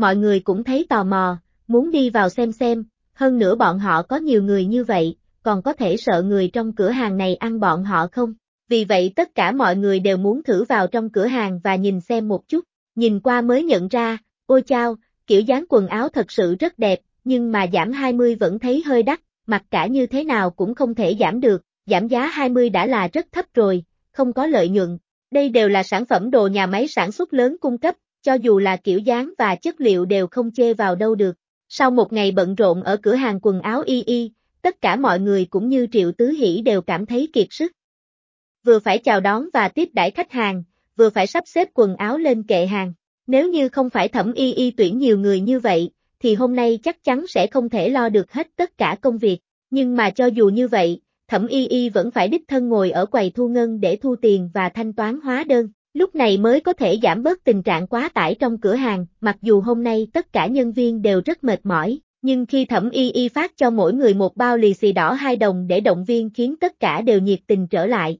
mọi người cũng thấy tò mò, muốn đi vào xem, hơn nữa bọn họ có nhiều người như vậy, còn có thể sợ người trong cửa hàng này ăn bọn họ không? Vì vậy tất cả mọi người đều muốn thử vào trong cửa hàng và nhìn xem một chút, nhìn qua mới nhận ra, ôi chao, kiểu dáng quần áo thật sự rất đẹp, nhưng mà giảm 20 vẫn thấy hơi đắt, mặc cả như thế nào cũng không thể giảm được, giảm giá 20 đã là rất thấp rồi, không có lợi nhuận. Đây đều là sản phẩm đồ nhà máy sản xuất lớn cung cấp, cho dù là kiểu dáng và chất liệu đều không chê vào đâu được. Sau một ngày bận rộn ở cửa hàng quần áo Y, tất cả mọi người cũng như Triệu Tứ Hỷ đều cảm thấy kiệt sức. Vừa phải chào đón và tiếp đãi khách hàng, vừa phải sắp xếp quần áo lên kệ hàng. Nếu như không phải Thẩm Y tuyển nhiều người như vậy, thì hôm nay chắc chắn sẽ không thể lo được hết tất cả công việc. Nhưng mà cho dù như vậy, Thẩm Y vẫn phải đích thân ngồi ở quầy thu ngân để thu tiền và thanh toán hóa đơn. Lúc này mới có thể giảm bớt tình trạng quá tải trong cửa hàng, mặc dù hôm nay tất cả nhân viên đều rất mệt mỏi, nhưng khi Thẩm Y phát cho mỗi người một bao lì xì đỏ 2 đồng để động viên khiến tất cả đều nhiệt tình trở lại.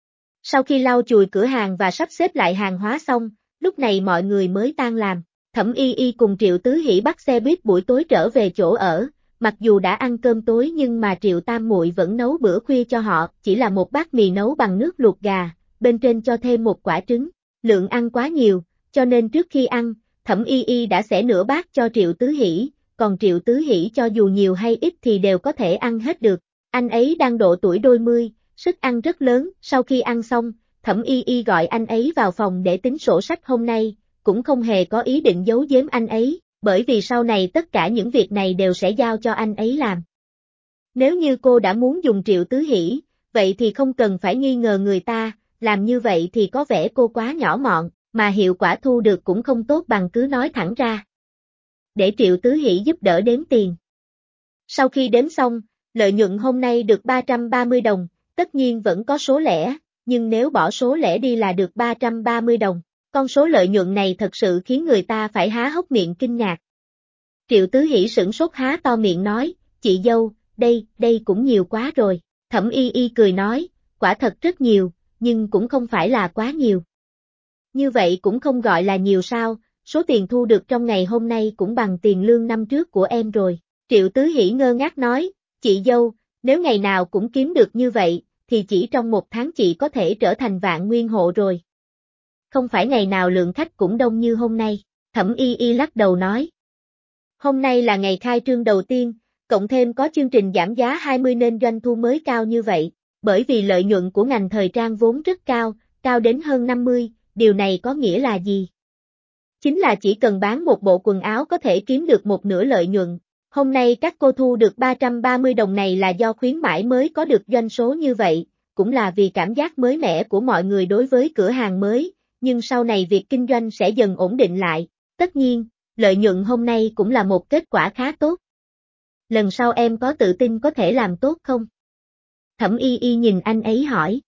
Sau khi lau chùi cửa hàng và sắp xếp lại hàng hóa xong, lúc này mọi người mới tan làm. Thẩm Y cùng Triệu Tứ Hỷ bắt xe buýt buổi tối trở về chỗ ở, mặc dù đã ăn cơm tối nhưng mà Triệu Tam Muội vẫn nấu bữa khuya cho họ, chỉ là một bát mì nấu bằng nước luộc gà, bên trên cho thêm một quả trứng. Lượng ăn quá nhiều, cho nên trước khi ăn, Thẩm Y đã xẻ nửa bát cho Triệu Tứ Hỷ, còn Triệu Tứ Hỷ cho dù nhiều hay ít thì đều có thể ăn hết được. Anh ấy đang độ tuổi đôi mươi, sức ăn rất lớn, sau khi ăn xong, Thẩm Y gọi anh ấy vào phòng để tính sổ sách hôm nay, cũng không hề có ý định giấu giếm anh ấy, bởi vì sau này tất cả những việc này đều sẽ giao cho anh ấy làm. Nếu như cô đã muốn dùng Triệu Tứ Hỷ, vậy thì không cần phải nghi ngờ người ta, làm như vậy thì có vẻ cô quá nhỏ mọn, mà hiệu quả thu được cũng không tốt bằng cứ nói thẳng ra. Để Triệu Tứ Hỷ giúp đỡ đếm tiền. Sau khi đếm xong, lợi nhuận hôm nay được 330 đồng, tất nhiên vẫn có số lẻ, nhưng nếu bỏ số lẻ đi là được 330 đồng. Con số lợi nhuận này thật sự khiến người ta phải há hốc miệng kinh ngạc. Triệu Tứ Hỷ sửng sốt há to miệng nói, chị dâu, đây cũng nhiều quá rồi. Thẩm Y cười nói, quả thật rất nhiều, nhưng cũng không phải là quá nhiều. Như vậy cũng không gọi là nhiều sao, số tiền thu được trong ngày hôm nay cũng bằng tiền lương năm trước của em rồi. Triệu Tứ Hỷ ngơ ngác nói, chị dâu, nếu ngày nào cũng kiếm được như vậy, thì chỉ trong một tháng chị có thể trở thành vạn nguyên hộ rồi. Không phải ngày nào lượng khách cũng đông như hôm nay, Thẩm Y lắc đầu nói. Hôm nay là ngày khai trương đầu tiên, cộng thêm có chương trình giảm giá 20 nên doanh thu mới cao như vậy, bởi vì lợi nhuận của ngành thời trang vốn rất cao, cao đến hơn 50, điều này có nghĩa là gì? Chính là chỉ cần bán một bộ quần áo có thể kiếm được một nửa lợi nhuận. Hôm nay các cô thu được 330 đồng này là do khuyến mãi mới có được doanh số như vậy, cũng là vì cảm giác mới mẻ của mọi người đối với cửa hàng mới, nhưng sau này việc kinh doanh sẽ dần ổn định lại. Tất nhiên, lợi nhuận hôm nay cũng là một kết quả khá tốt. Lần sau em có tự tin có thể làm tốt không? Thẩm Y nhìn anh ấy hỏi.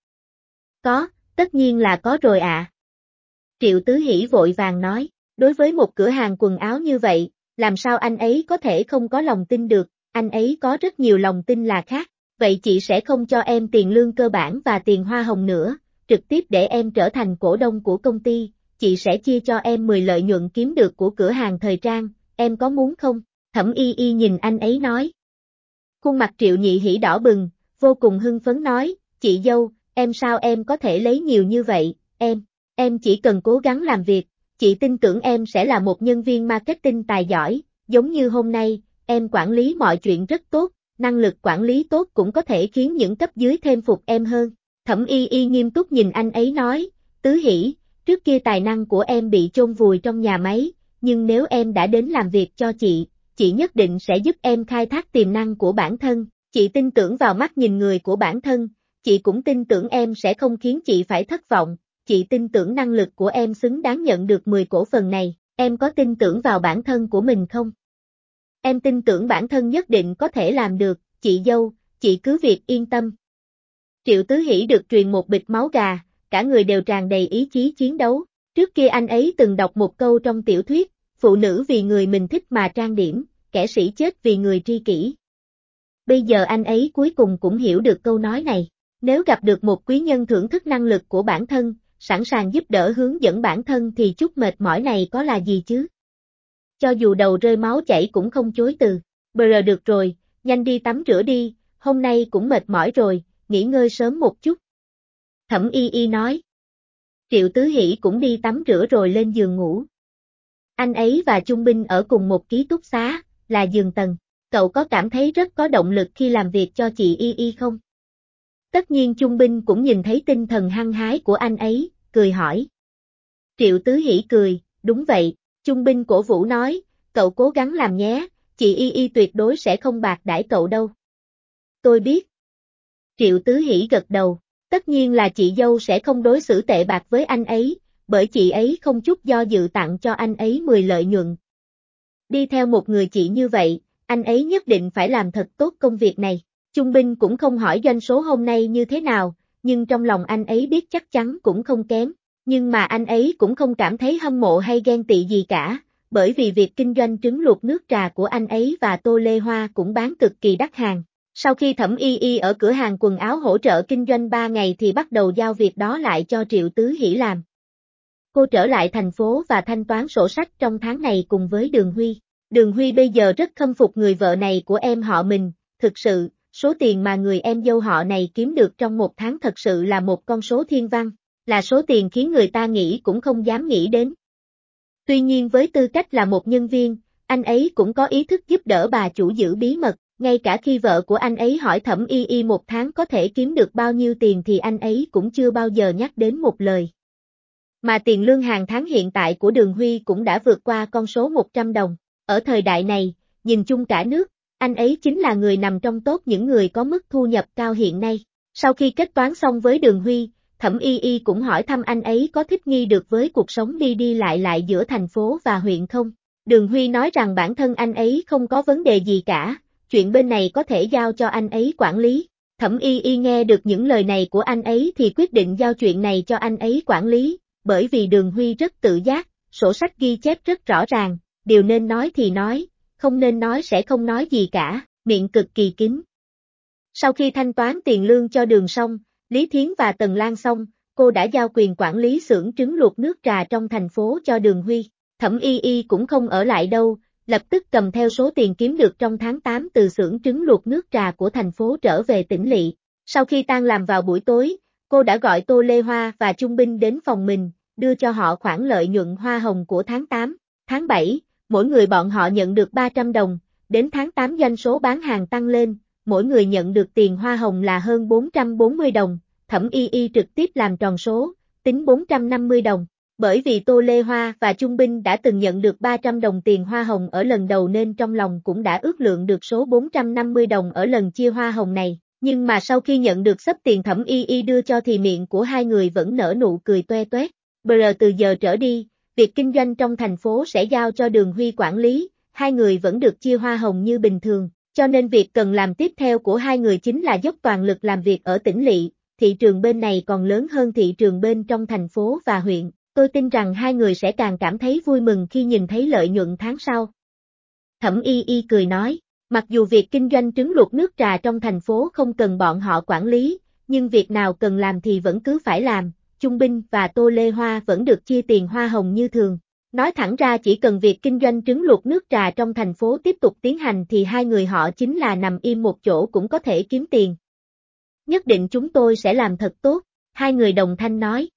Có, tất nhiên là có rồi ạ. Triệu Tứ Hỷ vội vàng nói, đối với một cửa hàng quần áo như vậy, làm sao anh ấy có thể không có lòng tin được, anh ấy có rất nhiều lòng tin là khác, vậy chị sẽ không cho em tiền lương cơ bản và tiền hoa hồng nữa, trực tiếp để em trở thành cổ đông của công ty, chị sẽ chia cho em 10 lợi nhuận kiếm được của cửa hàng thời trang, em có muốn không? Thẩm Y nhìn anh ấy nói. Khuôn mặt Triệu Nhị Hỷ đỏ bừng, vô cùng hưng phấn nói, chị dâu, em sao em có thể lấy nhiều như vậy, em chỉ cần cố gắng làm việc, chị tin tưởng em sẽ là một nhân viên marketing tài giỏi, giống như hôm nay, em quản lý mọi chuyện rất tốt, năng lực quản lý tốt cũng có thể khiến những cấp dưới thêm phục em hơn. Thẩm Y nghiêm túc nhìn anh ấy nói, Tứ Hỷ, trước kia tài năng của em bị chôn vùi trong nhà máy, nhưng nếu em đã đến làm việc cho chị nhất định sẽ giúp em khai thác tiềm năng của bản thân, chị tin tưởng vào mắt nhìn người của bản thân, chị cũng tin tưởng em sẽ không khiến chị phải thất vọng, chị tin tưởng năng lực của em xứng đáng nhận được 10 cổ phần này, em có tin tưởng vào bản thân của mình không? Em tin tưởng bản thân nhất định có thể làm được, chị dâu, chị cứ việc yên tâm. Triệu Tứ Hỷ được truyền một bịch máu gà, cả người đều tràn đầy ý chí chiến đấu, trước kia anh ấy từng đọc một câu trong tiểu thuyết, phụ nữ vì người mình thích mà trang điểm, kẻ sĩ chết vì người tri kỷ. Bây giờ anh ấy cuối cùng cũng hiểu được câu nói này, nếu gặp được một quý nhân thưởng thức năng lực của bản thân, sẵn sàng giúp đỡ hướng dẫn bản thân thì chút mệt mỏi này có là gì chứ? cho dù đầu rơi máu chảy cũng không chối từ. Bờ được rồi, nhanh đi tắm rửa đi, hôm nay cũng mệt mỏi rồi, nghỉ ngơi sớm một chút. Thẩm Y Y nói. Triệu Tứ Hỷ cũng đi tắm rửa rồi lên giường ngủ. Anh ấy và Chung Binh ở cùng một ký túc xá, là giường tầng. Cậu có cảm thấy rất có động lực khi làm việc cho chị Y Y không? Tất nhiên Chung Binh cũng nhìn thấy tinh thần hăng hái của anh ấy, cười hỏi. Triệu Tứ Hỷ cười, đúng vậy, Chung Binh cổ vũ nói, cậu cố gắng làm nhé, chị Y Y tuyệt đối sẽ không bạc đãi cậu đâu. Tôi biết. Triệu Tứ Hỷ gật đầu, tất nhiên là chị dâu sẽ không đối xử tệ bạc với anh ấy, bởi chị ấy không chút do dự tặng cho anh ấy 10 lợi nhuận. Đi theo một người chị như vậy, anh ấy nhất định phải làm thật tốt công việc này. Chung Binh cũng không hỏi doanh số hôm nay như thế nào, nhưng trong lòng anh ấy biết chắc chắn cũng không kém. Nhưng mà anh ấy cũng không cảm thấy hâm mộ hay ghen tị gì cả, bởi vì việc kinh doanh trứng luộc nước trà của anh ấy và Tô Lê Hoa cũng bán cực kỳ đắt hàng. Sau khi Thẩm Y Y ở cửa hàng quần áo hỗ trợ kinh doanh 3 ngày thì bắt đầu giao việc đó lại cho Triệu Tứ Hỷ làm. Cô trở lại thành phố và thanh toán sổ sách trong tháng này cùng với Đường Huy. Đường Huy bây giờ rất khâm phục người vợ này của em họ mình, thực sự, số tiền mà người em dâu họ này kiếm được trong một tháng thật sự là một con số thiên văn, là số tiền khiến người ta nghĩ cũng không dám nghĩ đến. Tuy nhiên với tư cách là một nhân viên, anh ấy cũng có ý thức giúp đỡ bà chủ giữ bí mật, ngay cả khi vợ của anh ấy hỏi Thẩm Y Y một tháng có thể kiếm được bao nhiêu tiền thì anh ấy cũng chưa bao giờ nhắc đến một lời. Mà tiền lương hàng tháng hiện tại của Đường Huy cũng đã vượt qua con số 100 đồng. Ở thời đại này, nhìn chung cả nước, anh ấy chính là người nằm trong top những người có mức thu nhập cao hiện nay. Sau khi kết toán xong với Đường Huy, Thẩm Y Y cũng hỏi thăm anh ấy có thích nghi được với cuộc sống đi đi lại giữa thành phố và huyện không. Đường Huy nói rằng bản thân anh ấy không có vấn đề gì cả, chuyện bên này có thể giao cho anh ấy quản lý. Thẩm Y Y nghe được những lời này của anh ấy thì quyết định giao chuyện này cho anh ấy quản lý, bởi vì Đường Huy rất tự giác, sổ sách ghi chép rất rõ ràng, điều nên nói thì nói, không nên nói sẽ không nói gì cả, miệng cực kỳ kín. Sau khi thanh toán tiền lương cho Đường xong, Lý Thiến và Tần Lan xong, cô đã giao quyền quản lý xưởng trứng luộc nước trà trong thành phố cho Đường Huy. Thẩm Y Y cũng không ở lại đâu, lập tức cầm theo số tiền kiếm được trong tháng 8 từ xưởng trứng luộc nước trà của thành phố trở về tỉnh lỵ. Sau khi tan làm vào buổi tối, cô đã gọi Tô Lê Hoa và Chung Binh đến phòng mình, đưa cho họ khoản lợi nhuận hoa hồng của tháng 8. Tháng 7, mỗi người bọn họ nhận được 300 đồng, đến tháng 8 doanh số bán hàng tăng lên, mỗi người nhận được tiền hoa hồng là hơn 440 đồng, Thẩm Y Y trực tiếp làm tròn số, tính 450 đồng. Bởi vì Tô Lê Hoa và Chung Binh đã từng nhận được 300 đồng tiền hoa hồng ở lần đầu nên trong lòng cũng đã ước lượng được số 450 đồng ở lần chia hoa hồng này. Nhưng mà sau khi nhận được xấp tiền Thẩm Y Y đưa cho thì miệng của hai người vẫn nở nụ cười toe toét. Từ giờ trở đi, việc kinh doanh trong thành phố sẽ giao cho Đường Huy quản lý, hai người vẫn được chia hoa hồng như bình thường, cho nên việc cần làm tiếp theo của hai người chính là dốc toàn lực làm việc ở tỉnh lỵ, thị trường bên này còn lớn hơn thị trường bên trong thành phố và huyện, tôi tin rằng hai người sẽ càng cảm thấy vui mừng khi nhìn thấy lợi nhuận tháng sau. Thẩm Y Y cười nói, mặc dù việc kinh doanh trứng luộc nước trà trong thành phố không cần bọn họ quản lý, nhưng việc nào cần làm thì vẫn cứ phải làm. Chung Binh và Tô Lê Hoa vẫn được chia tiền hoa hồng như thường. Nói thẳng ra chỉ cần việc kinh doanh trứng luộc nước trà trong thành phố tiếp tục tiến hành thì hai người họ chính là nằm im một chỗ cũng có thể kiếm tiền. Nhất định chúng tôi sẽ làm thật tốt, hai người đồng thanh nói.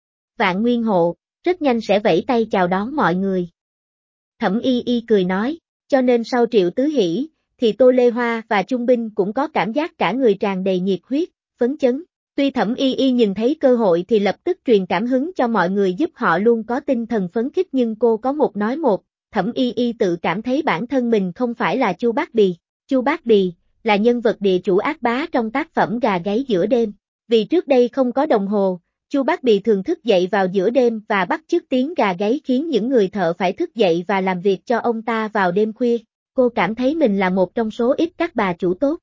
Vạn Nguyên Hộ, rất nhanh sẽ vẫy tay chào đón mọi người. Thẩm Y Y cười nói, cho nên sau Triệu Tứ Hỷ, thì Tô Lê Hoa và Chung Binh cũng có cảm giác cả người tràn đầy nhiệt huyết, phấn chấn. Tuy Thẩm Y Y nhìn thấy cơ hội thì lập tức truyền cảm hứng cho mọi người giúp họ luôn có tinh thần phấn khích nhưng cô có một nói một, Thẩm Y Y tự cảm thấy bản thân mình không phải là Chu Bát Bì. Chu Bát Bì là nhân vật địa chủ ác bá trong tác phẩm Gà gáy giữa đêm. Vì trước đây không có đồng hồ, Chu Bát Bì thường thức dậy vào giữa đêm và bắt chước tiếng gà gáy khiến những người thợ phải thức dậy và làm việc cho ông ta vào đêm khuya. Cô cảm thấy mình là một trong số ít các bà chủ tốt.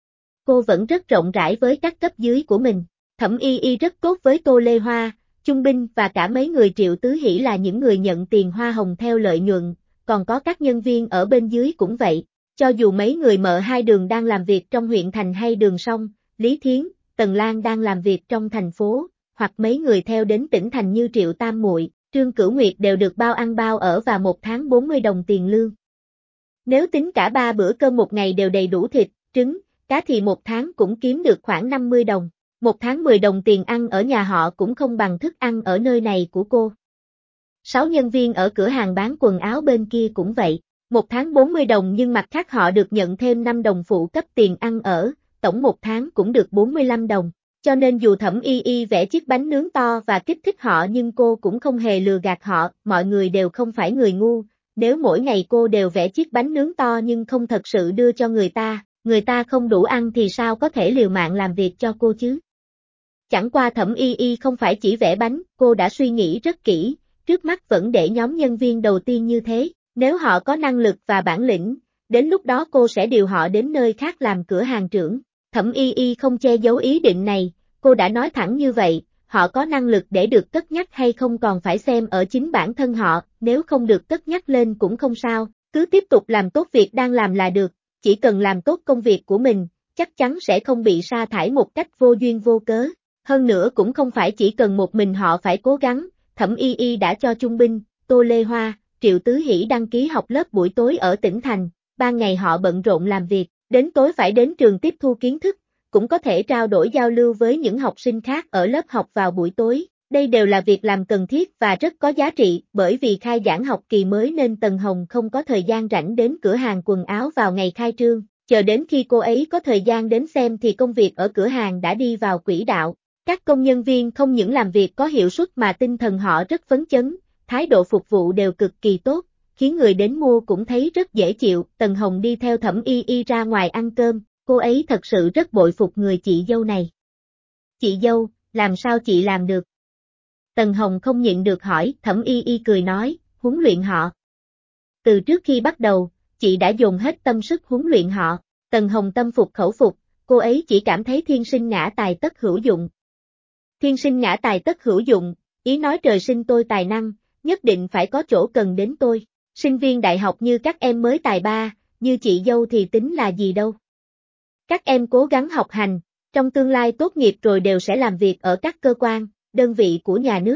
Cô vẫn rất rộng rãi với các cấp dưới của mình. Thẩm Y Y rất tốt với Tô Lê Hoa, Chung Binh và cả mấy người Triệu Tứ Hỷ là những người nhận tiền hoa hồng theo lợi nhuận, còn có các nhân viên ở bên dưới cũng vậy. Cho dù mấy người mợ hai Đường đang làm việc trong huyện thành hay Đường Song, Lý Thiến, Tần Lan đang làm việc trong thành phố, hoặc mấy người theo đến tỉnh thành như Triệu Tam Muội, Trương Cửu Nguyệt đều được bao ăn bao ở và 1 tháng 40 đồng tiền lương. Nếu tính cả 3 bữa cơm một ngày đều đầy đủ thịt, trứng, cá thì 1 tháng cũng kiếm được khoảng 50 đồng. 1 tháng 10 đồng tiền ăn ở nhà họ cũng không bằng thức ăn ở nơi này của cô. 6 nhân viên ở cửa hàng bán quần áo bên kia cũng vậy. 1 tháng 40 đồng nhưng mặt khác họ được nhận thêm 5 đồng phụ cấp tiền ăn ở, tổng 1 tháng cũng được 45 đồng. Cho nên dù Thẩm Y Y vẽ chiếc bánh nướng to và kích thích họ nhưng cô cũng không hề lừa gạt họ, mọi người đều không phải người ngu, nếu mỗi ngày cô đều vẽ chiếc bánh nướng to nhưng không thật sự đưa cho người ta không đủ ăn thì sao có thể liều mạng làm việc cho cô chứ. Chẳng qua Thẩm Y Y không phải chỉ vẽ bánh, cô đã suy nghĩ rất kỹ, trước mắt vẫn để nhóm nhân viên đầu tiên như thế, nếu họ có năng lực và bản lĩnh, đến lúc đó cô sẽ điều họ đến nơi khác làm cửa hàng trưởng. Thẩm Y Y không che giấu ý định này, cô đã nói thẳng như vậy, họ có năng lực để được cất nhắc hay không còn phải xem ở chính bản thân họ, nếu không được cất nhắc lên cũng không sao, cứ tiếp tục làm tốt việc đang làm là được, chỉ cần làm tốt công việc của mình, chắc chắn sẽ không bị sa thải một cách vô duyên vô cớ. Hơn nữa cũng không phải chỉ cần một mình họ phải cố gắng, Thẩm Y Y đã cho Trung Binh, Tô Lê Hoa, Triệu Tứ Hỷ đăng ký học lớp buổi tối ở tỉnh thành, ban ngày họ bận rộn làm việc, đến tối phải đến trường tiếp thu kiến thức, cũng có thể trao đổi giao lưu với những học sinh khác ở lớp học vào buổi tối. Đây đều là việc làm cần thiết và rất có giá trị, bởi vì khai giảng học kỳ mới nên Tần Hồng không có thời gian rảnh đến cửa hàng quần áo vào ngày khai trương, chờ đến khi cô ấy có thời gian đến xem thì công việc ở cửa hàng đã đi vào quỹ đạo. Các công nhân viên không những làm việc có hiệu suất mà tinh thần họ rất phấn chấn, thái độ phục vụ đều cực kỳ tốt, khiến người đến mua cũng thấy rất dễ chịu. Tần Hồng đi theo Thẩm Y Y ra ngoài ăn cơm, cô ấy thật sự rất bội phục người chị dâu này. Chị dâu, làm sao chị làm được? Tần Hồng không nhịn được hỏi, Thẩm Y Y cười nói, huấn luyện họ. Từ trước khi bắt đầu, chị đã dồn hết tâm sức huấn luyện họ. Tần Hồng tâm phục khẩu phục, cô ấy chỉ cảm thấy thiên sinh ngã tài tất hữu dụng. Thiên sinh ngã tài tất hữu dụng, ý nói trời sinh tôi tài năng, nhất định phải có chỗ cần đến tôi. Sinh viên đại học như các em mới tài ba, như chị dâu thì tính là gì đâu. Các em cố gắng học hành, trong tương lai tốt nghiệp rồi đều sẽ làm việc ở các cơ quan, đơn vị của nhà nước.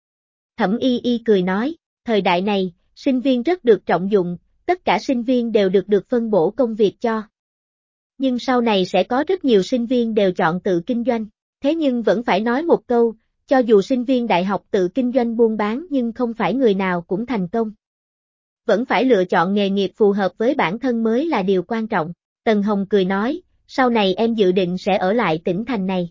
Thẩm Y Y cười nói, thời đại này, sinh viên rất được trọng dụng, tất cả sinh viên đều được phân bổ công việc cho. Nhưng sau này sẽ có rất nhiều sinh viên đều chọn tự kinh doanh. Thế nhưng vẫn phải nói một câu, cho dù sinh viên đại học tự kinh doanh buôn bán nhưng không phải người nào cũng thành công. Vẫn phải lựa chọn nghề nghiệp phù hợp với bản thân mới là điều quan trọng. Tần Hồng cười nói, sau này em dự định sẽ ở lại tỉnh thành này.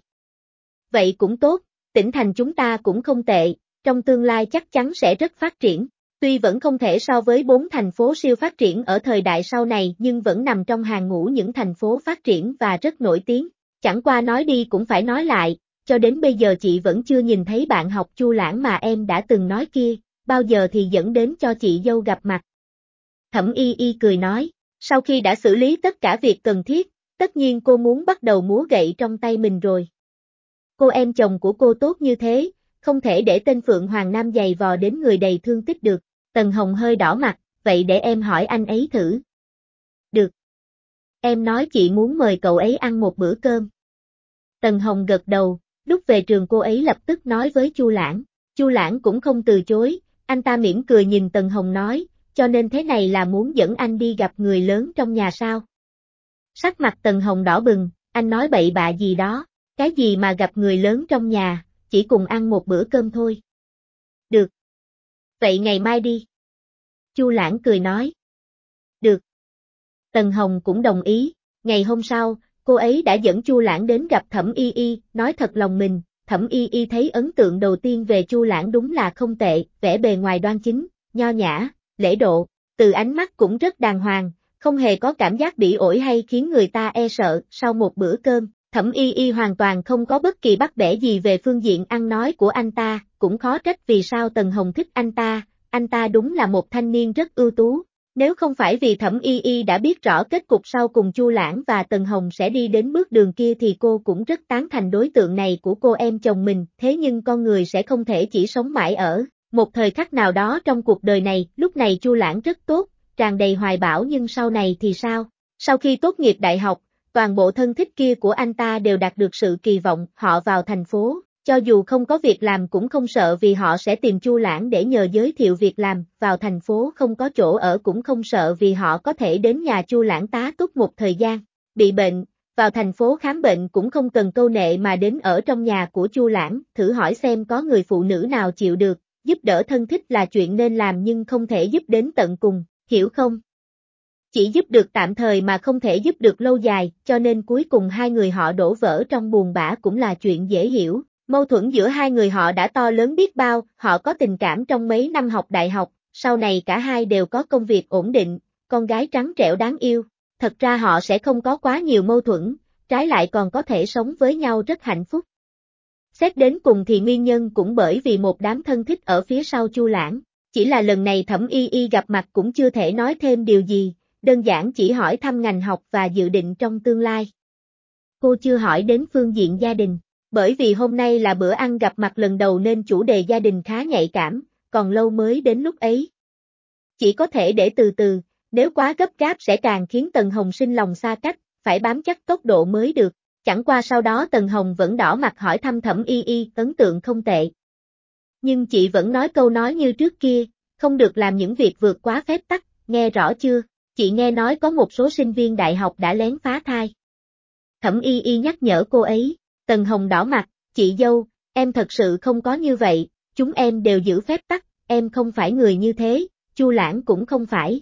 Vậy cũng tốt, tỉnh thành chúng ta cũng không tệ, trong tương lai chắc chắn sẽ rất phát triển. Tuy vẫn không thể so với 4 thành phố siêu phát triển ở thời đại sau này nhưng vẫn nằm trong hàng ngũ những thành phố phát triển và rất nổi tiếng. Chẳng qua nói đi cũng phải nói lại, cho đến bây giờ chị vẫn chưa nhìn thấy bạn học Chu Lãng mà em đã từng nói kia, bao giờ thì dẫn đến cho chị dâu gặp mặt. Thẩm Y Y cười nói, sau khi đã xử lý tất cả việc cần thiết, tất nhiên cô muốn bắt đầu múa gậy trong tay mình rồi. Cô em chồng của cô tốt như thế, không thể để tên Phượng Hoàng Nam giày vò đến người đầy thương tích được. Tần Hồng hơi đỏ mặt, vậy để em hỏi anh ấy thử. Được. Em nói chị muốn mời cậu ấy ăn một bữa cơm. Tần Hồng gật đầu, lúc về trường cô ấy lập tức nói với Chu Lãng. Chu Lãng cũng không từ chối, anh ta mỉm cười nhìn Tần Hồng nói, cho nên thế này là muốn dẫn anh đi gặp người lớn trong nhà sao? Sắc mặt Tần Hồng đỏ bừng, anh nói bậy bạ gì đó, cái gì mà gặp người lớn trong nhà, chỉ cùng ăn một bữa cơm thôi. Được. Vậy ngày mai đi. Chu Lãng cười nói. Được. Tần Hồng cũng đồng ý, ngày hôm sau, cô ấy đã dẫn Chu Lãng đến gặp Thẩm Y Y, nói thật lòng mình, Thẩm Y Y thấy ấn tượng đầu tiên về Chu Lãng đúng là không tệ, vẻ bề ngoài đoan chính, nho nhã, lễ độ, từ ánh mắt cũng rất đàng hoàng, không hề có cảm giác bỉ ổi hay khiến người ta e sợ. Sau một bữa cơm, Thẩm Y Y hoàn toàn không có bất kỳ bắt bẻ gì về phương diện ăn nói của anh ta, cũng khó trách vì sao Tần Hồng thích anh ta đúng là một thanh niên rất ưu tú. Nếu không phải vì Thẩm Y Y đã biết rõ kết cục sau cùng Chu Lãng và Tần Hồng sẽ đi đến bước đường kia thì cô cũng rất tán thành đối tượng này của cô em chồng mình, thế nhưng con người sẽ không thể chỉ sống mãi ở một thời khắc nào đó trong cuộc đời này. Lúc này Chu Lãng rất tốt, tràn đầy hoài bão, nhưng sau này thì sao? Sau khi tốt nghiệp đại học, toàn bộ thân thích kia của anh ta đều đạt được sự kỳ vọng, họ vào thành phố, Cho dù không có việc làm cũng không sợ vì họ sẽ tìm Chu Lãng để nhờ giới thiệu việc làm, vào thành phố không có chỗ ở cũng không sợ vì họ có thể đến nhà Chu Lãng tá túc một thời gian. Bị bệnh, vào thành phố khám bệnh cũng không cần câu nệ mà đến ở trong nhà của Chu Lãng, thử hỏi xem có người phụ nữ nào chịu được, giúp đỡ thân thích là chuyện nên làm nhưng không thể giúp đến tận cùng, hiểu không? Chỉ giúp được tạm thời mà không thể giúp được lâu dài, cho nên cuối cùng hai người họ đổ vỡ trong buồn bã cũng là chuyện dễ hiểu. Mâu thuẫn giữa hai người họ đã to lớn biết bao, họ có tình cảm trong mấy năm học đại học, sau này cả hai đều có công việc ổn định, con gái trắng trẻo đáng yêu. Thật ra họ sẽ không có quá nhiều mâu thuẫn, trái lại còn có thể sống với nhau rất hạnh phúc. Xét đến cùng thì nguyên nhân cũng bởi vì một đám thân thích ở phía sau Chu Lãng, chỉ là lần này Thẩm Y Y gặp mặt cũng chưa thể nói thêm điều gì, đơn giản chỉ hỏi thăm ngành học và dự định trong tương lai. Cô chưa hỏi đến phương diện gia đình, bởi vì hôm nay là bữa ăn gặp mặt lần đầu nên chủ đề gia đình khá nhạy cảm, còn lâu mới đến lúc ấy. Chỉ có thể để từ từ, nếu quá gấp gáp sẽ càng khiến Tần Hồng sinh lòng xa cách, phải bám chắc tốc độ mới được. Chẳng qua sau đó Tần Hồng vẫn đỏ mặt hỏi thăm Thẩm Y Y, ấn tượng không tệ. Nhưng chị vẫn nói câu nói như trước kia, không được làm những việc vượt quá phép tắc, nghe rõ chưa? Chị nghe nói có một số sinh viên đại học đã lén phá thai. Thẩm Y Y nhắc nhở cô ấy, Tần Hồng đỏ mặt, chị dâu, em thật sự không có như vậy, chúng em đều giữ phép tắc, em không phải người như thế, Chu Lãng cũng không phải.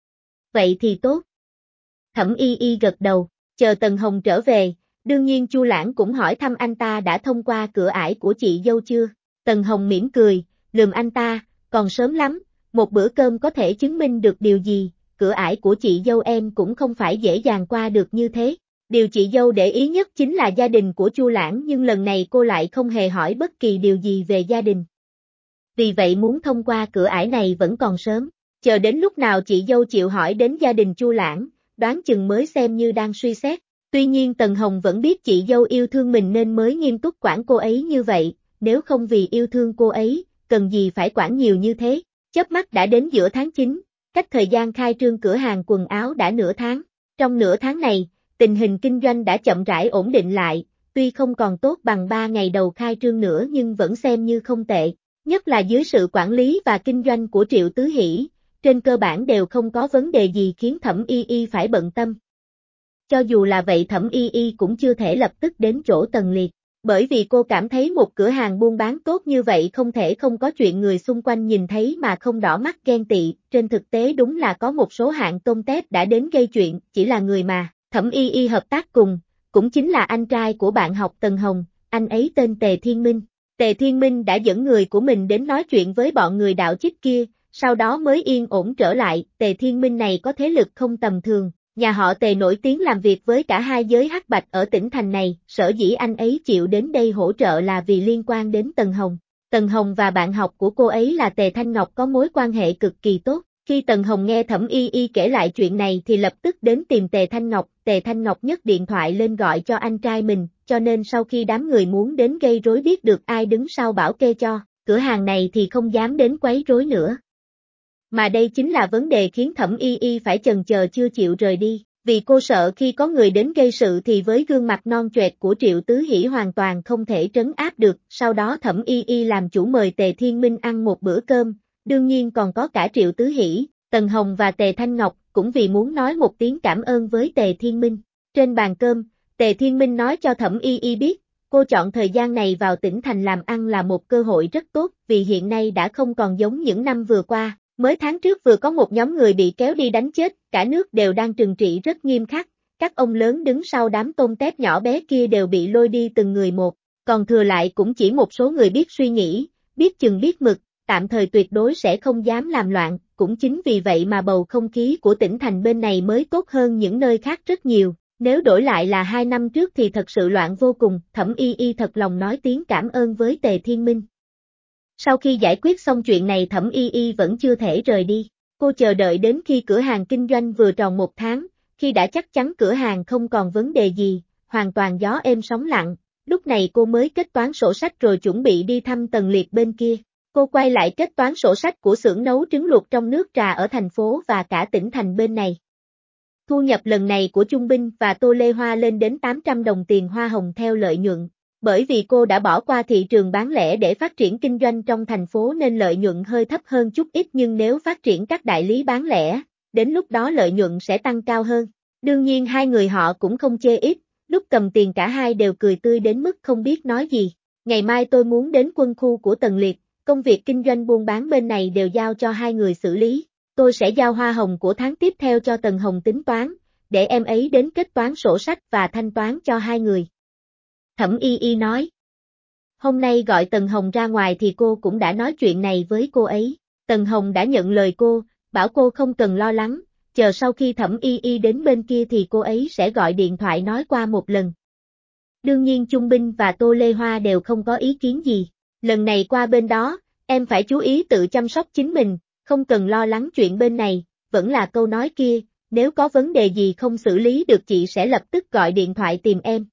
Vậy thì tốt. Thẩm Y Y gật đầu, chờ Tần Hồng trở về, đương nhiên Chu Lãng cũng hỏi thăm anh ta đã thông qua cửa ải của chị dâu chưa. Tần Hồng mỉm cười, lườm anh ta, còn sớm lắm, một bữa cơm có thể chứng minh được điều gì, cửa ải của chị dâu em cũng không phải dễ dàng qua được như thế. Điều chị dâu để ý nhất chính là gia đình của Chu Lãng nhưng lần này cô lại không hề hỏi bất kỳ điều gì về gia đình. Vì vậy muốn thông qua cửa ải này vẫn còn sớm, chờ đến lúc nào chị dâu chịu hỏi đến gia đình Chu Lãng, đoán chừng mới xem như đang suy xét. Tuy nhiên Tần Hồng vẫn biết chị dâu yêu thương mình nên mới nghiêm túc quản cô ấy như vậy, nếu không vì yêu thương cô ấy, cần gì phải quản nhiều như thế. Chớp mắt đã đến giữa tháng 9, cách thời gian khai trương cửa hàng quần áo đã nửa tháng. Trong nửa tháng này, tình hình kinh doanh đã chậm rãi ổn định lại, tuy không còn tốt bằng 3 ngày đầu khai trương nữa nhưng vẫn xem như không tệ, nhất là dưới sự quản lý và kinh doanh của Triệu Tứ Hỷ, trên cơ bản đều không có vấn đề gì khiến Thẩm Y Y phải bận tâm. Cho dù là vậy Thẩm Y Y cũng chưa thể lập tức đến chỗ Tần Liệt, bởi vì cô cảm thấy một cửa hàng buôn bán tốt như vậy không thể không có chuyện người xung quanh nhìn thấy mà không đỏ mắt ghen tị, trên thực tế đúng là có một số hạng tôm tép đã đến gây chuyện, chỉ là người mà Thẩm Y Y hợp tác cùng, cũng chính là anh trai của bạn học Tần Hồng, anh ấy tên Tề Thiên Minh. Tề Thiên Minh đã dẫn người của mình đến nói chuyện với bọn người đạo chích kia, sau đó mới yên ổn trở lại, Tề Thiên Minh này có thế lực không tầm thường. Nhà họ Tề nổi tiếng làm việc với cả hai giới hắc bạch ở tỉnh thành này, sở dĩ anh ấy chịu đến đây hỗ trợ là vì liên quan đến Tần Hồng. Tần Hồng và bạn học của cô ấy là Tề Thanh Ngọc có mối quan hệ cực kỳ tốt. Khi Tần Hồng nghe Thẩm Y Y kể lại chuyện này thì lập tức đến tìm Tề Thanh Ngọc nhấc điện thoại lên gọi cho anh trai mình, cho nên sau khi đám người muốn đến gây rối biết được ai đứng sau bảo kê cho cửa hàng này thì không dám đến quấy rối nữa. Mà đây chính là vấn đề khiến Thẩm Y Y phải chần chờ chưa chịu rời đi, vì cô sợ khi có người đến gây sự thì với gương mặt non choẹt của Triệu Tứ Hỷ hoàn toàn không thể trấn áp được, sau đó Thẩm Y Y làm chủ mời Tề Thiên Minh ăn một bữa cơm, đương nhiên còn có cả Triệu Tứ Hỷ, Tần Hồng và Tề Thanh Ngọc, cũng vì muốn nói một tiếng cảm ơn với Tề Thiên Minh. Trên bàn cơm, Tề Thiên Minh nói cho Thẩm Y Y biết, cô chọn thời gian này vào tỉnh thành làm ăn là một cơ hội rất tốt vì hiện nay đã không còn giống những năm vừa qua. Mới tháng trước vừa có một nhóm người bị kéo đi đánh chết, cả nước đều đang trừng trị rất nghiêm khắc, các ông lớn đứng sau đám tôm tép nhỏ bé kia đều bị lôi đi từng người một, còn thừa lại cũng chỉ một số người biết suy nghĩ, biết chừng biết mực, tạm thời tuyệt đối sẽ không dám làm loạn, cũng chính vì vậy mà bầu không khí của tỉnh thành bên này mới tốt hơn những nơi khác rất nhiều, nếu đổi lại là 2 năm trước thì thật sự loạn vô cùng, Thẩm Y Y thật lòng nói tiếng cảm ơn với Tề Thiên Minh. Sau khi giải quyết xong chuyện này Thẩm Y Y vẫn chưa thể rời đi, cô chờ đợi đến khi cửa hàng kinh doanh vừa tròn 1 tháng, khi đã chắc chắn cửa hàng không còn vấn đề gì, hoàn toàn gió êm sóng lặng, lúc này cô mới kết toán sổ sách rồi chuẩn bị đi thăm Tần Liệt bên kia. Cô quay lại kết toán sổ sách của xưởng nấu trứng luộc trong nước trà ở thành phố và cả tỉnh thành bên này. Thu nhập lần này của Chung Binh và Tô Lê Hoa lên đến 800 đồng tiền hoa hồng theo lợi nhuận. Bởi vì cô đã bỏ qua thị trường bán lẻ để phát triển kinh doanh trong thành phố nên lợi nhuận hơi thấp hơn chút ít, nhưng nếu phát triển các đại lý bán lẻ, đến lúc đó lợi nhuận sẽ tăng cao hơn. Đương nhiên hai người họ cũng không chê ít, lúc cầm tiền cả hai đều cười tươi đến mức không biết nói gì. Ngày mai tôi muốn đến quân khu của Tần Liệt, công việc kinh doanh buôn bán bên này đều giao cho hai người xử lý. Tôi sẽ giao hoa hồng của tháng tiếp theo cho Tần Hồng tính toán, để em ấy đến kết toán sổ sách và thanh toán cho hai người. Thẩm Y Y nói. Hôm nay gọi Tần Hồng ra ngoài thì cô cũng đã nói chuyện này với cô ấy. Tần Hồng đã nhận lời cô, bảo cô không cần lo lắng, chờ sau khi Thẩm Y Y đến bên kia thì cô ấy sẽ gọi điện thoại nói qua một lần. Đương nhiên Chung Binh và Tô Lê Hoa đều không có ý kiến gì. Lần này qua bên đó, em phải chú ý tự chăm sóc chính mình, không cần lo lắng chuyện bên này, vẫn là câu nói kia, nếu có vấn đề gì không xử lý được chị sẽ lập tức gọi điện thoại tìm em.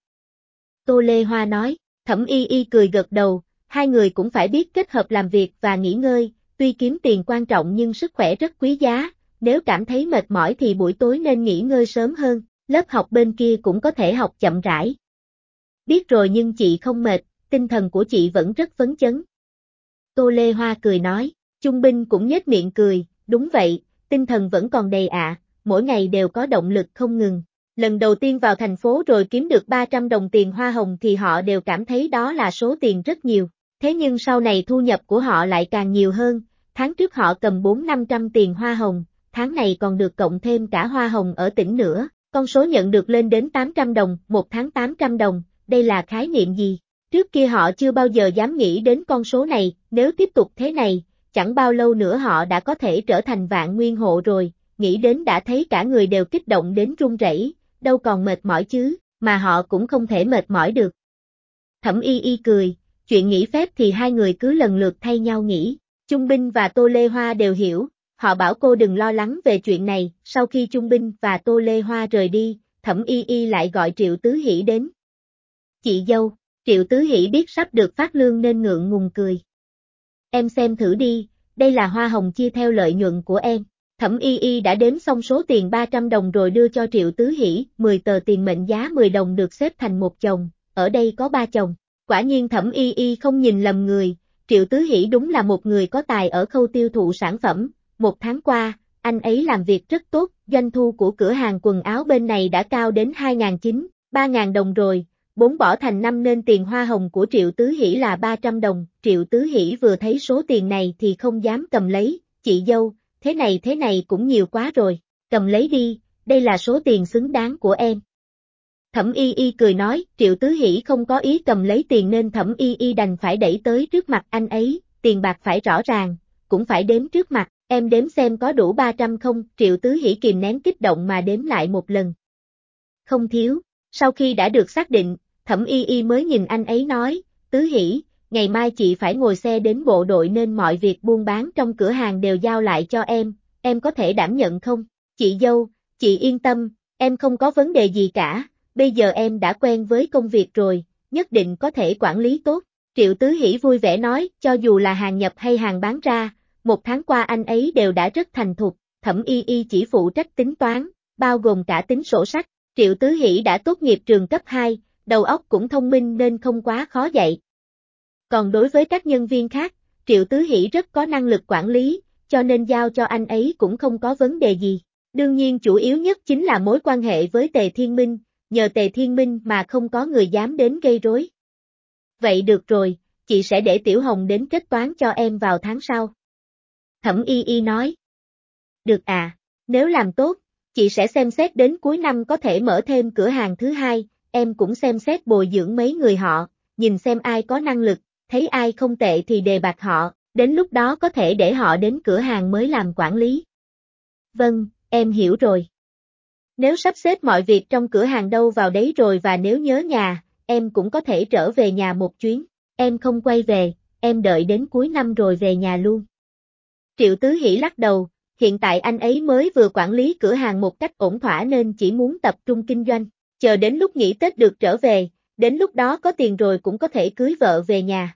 Tô Lê Hoa nói. Thẩm Y Y cười gật đầu, hai người cũng phải biết kết hợp làm việc và nghỉ ngơi, tuy kiếm tiền quan trọng nhưng sức khỏe rất quý giá, nếu cảm thấy mệt mỏi thì buổi tối nên nghỉ ngơi sớm hơn, lớp học bên kia cũng có thể học chậm rãi. Biết rồi nhưng chị không mệt, tinh thần của chị vẫn rất phấn chấn. Tô Lê Hoa cười nói, Chung Binh cũng nhếch miệng cười, đúng vậy, tinh thần vẫn còn đầy ạ, mỗi ngày đều có động lực không ngừng. Lần đầu tiên vào thành phố rồi kiếm được 300 đồng tiền hoa hồng thì họ đều cảm thấy đó là số tiền rất nhiều. Thế nhưng sau này thu nhập của họ lại càng nhiều hơn, tháng trước họ cầm 400-500 tiền hoa hồng, tháng này còn được cộng thêm cả hoa hồng ở tỉnh nữa, con số nhận được lên đến 800 đồng, một tháng 800 đồng, đây là khái niệm gì? Trước kia họ chưa bao giờ dám nghĩ đến con số này, nếu tiếp tục thế này, chẳng bao lâu nữa họ đã có thể trở thành vạn nguyên hộ rồi, nghĩ đến đã thấy cả người đều kích động đến run rẩy. Đâu còn mệt mỏi chứ, mà họ cũng không thể mệt mỏi được. Thẩm Y Y cười, chuyện nghỉ phép thì hai người cứ lần lượt thay nhau nghỉ. Chung Binh và Tô Lê Hoa đều hiểu, họ bảo cô đừng lo lắng về chuyện này, sau khi Chung Binh và Tô Lê Hoa rời đi, Thẩm Y Y lại gọi Triệu Tứ Hỷ đến. Chị dâu, Triệu Tứ Hỷ biết sắp được phát lương nên ngượng ngùng cười. Em xem thử đi, đây là hoa hồng chia theo lợi nhuận của em. Thẩm Y Y đã đếm xong số tiền 300 đồng rồi đưa cho Triệu Tứ Hỷ, 10 tờ tiền mệnh giá 10 đồng được xếp thành một chồng, ở đây có 3 chồng. Quả nhiên Thẩm Y Y không nhìn lầm người, Triệu Tứ Hỷ đúng là một người có tài ở khâu tiêu thụ sản phẩm, một tháng qua, anh ấy làm việc rất tốt, doanh thu của cửa hàng quần áo bên này đã cao đến 2.900, 3.000 đồng rồi, 4 bỏ thành 5 nên tiền hoa hồng của Triệu Tứ Hỷ là 300 đồng, Triệu Tứ Hỷ vừa thấy số tiền này thì không dám cầm lấy, chị dâu, thế này cũng nhiều quá rồi, cầm lấy đi, đây là số tiền xứng đáng của em. Thẩm Y Y cười nói, Triệu Tứ Hỷ không có ý cầm lấy tiền nên Thẩm Y Y đành phải đẩy tới trước mặt anh ấy, tiền bạc phải rõ ràng, cũng phải đếm trước mặt, em đếm xem có đủ 300 không, Triệu Tứ Hỷ kìm nén kích động mà đếm lại một lần. Không thiếu, sau khi đã được xác định, Thẩm Y Y mới nhìn anh ấy nói, Tứ Hỷ, ngày mai chị phải ngồi xe đến bộ đội nên mọi việc buôn bán trong cửa hàng đều giao lại cho em có thể đảm nhận không? Chị dâu, chị yên tâm, em không có vấn đề gì cả, bây giờ em đã quen với công việc rồi, nhất định có thể quản lý tốt. Triệu Tứ Hỷ vui vẻ nói, cho dù là hàng nhập hay hàng bán ra, một tháng qua anh ấy đều đã rất thành thục, Thẩm Y Y chỉ phụ trách tính toán, bao gồm cả tính sổ sách. Triệu Tứ Hỷ đã tốt nghiệp trường cấp 2, đầu óc cũng thông minh nên không quá khó dạy. Còn đối với các nhân viên khác, Triệu Tứ Hỷ rất có năng lực quản lý, cho nên giao cho anh ấy cũng không có vấn đề gì. Đương nhiên chủ yếu nhất chính là mối quan hệ với Tề Thiên Minh, nhờ Tề Thiên Minh mà không có người dám đến gây rối. Vậy được rồi, chị sẽ để Tiểu Hồng đến kết toán cho em vào tháng sau. Thẩm Y Y nói. Được à, nếu làm tốt, chị sẽ xem xét đến cuối năm có thể mở thêm cửa hàng thứ hai, em cũng xem xét bồi dưỡng mấy người họ, nhìn xem ai có năng lực, thấy ai không tệ thì đề bạt họ, đến lúc đó có thể để họ đến cửa hàng mới làm quản lý. Vâng, em hiểu rồi. Nếu sắp xếp mọi việc trong cửa hàng đâu vào đấy rồi và nếu nhớ nhà, em cũng có thể trở về nhà một chuyến, em không quay về, em đợi đến cuối năm rồi về nhà luôn. Triệu Tứ Hỷ lắc đầu, hiện tại anh ấy mới vừa quản lý cửa hàng một cách ổn thỏa nên chỉ muốn tập trung kinh doanh, chờ đến lúc nghỉ Tết được trở về, đến lúc đó có tiền rồi cũng có thể cưới vợ về nhà.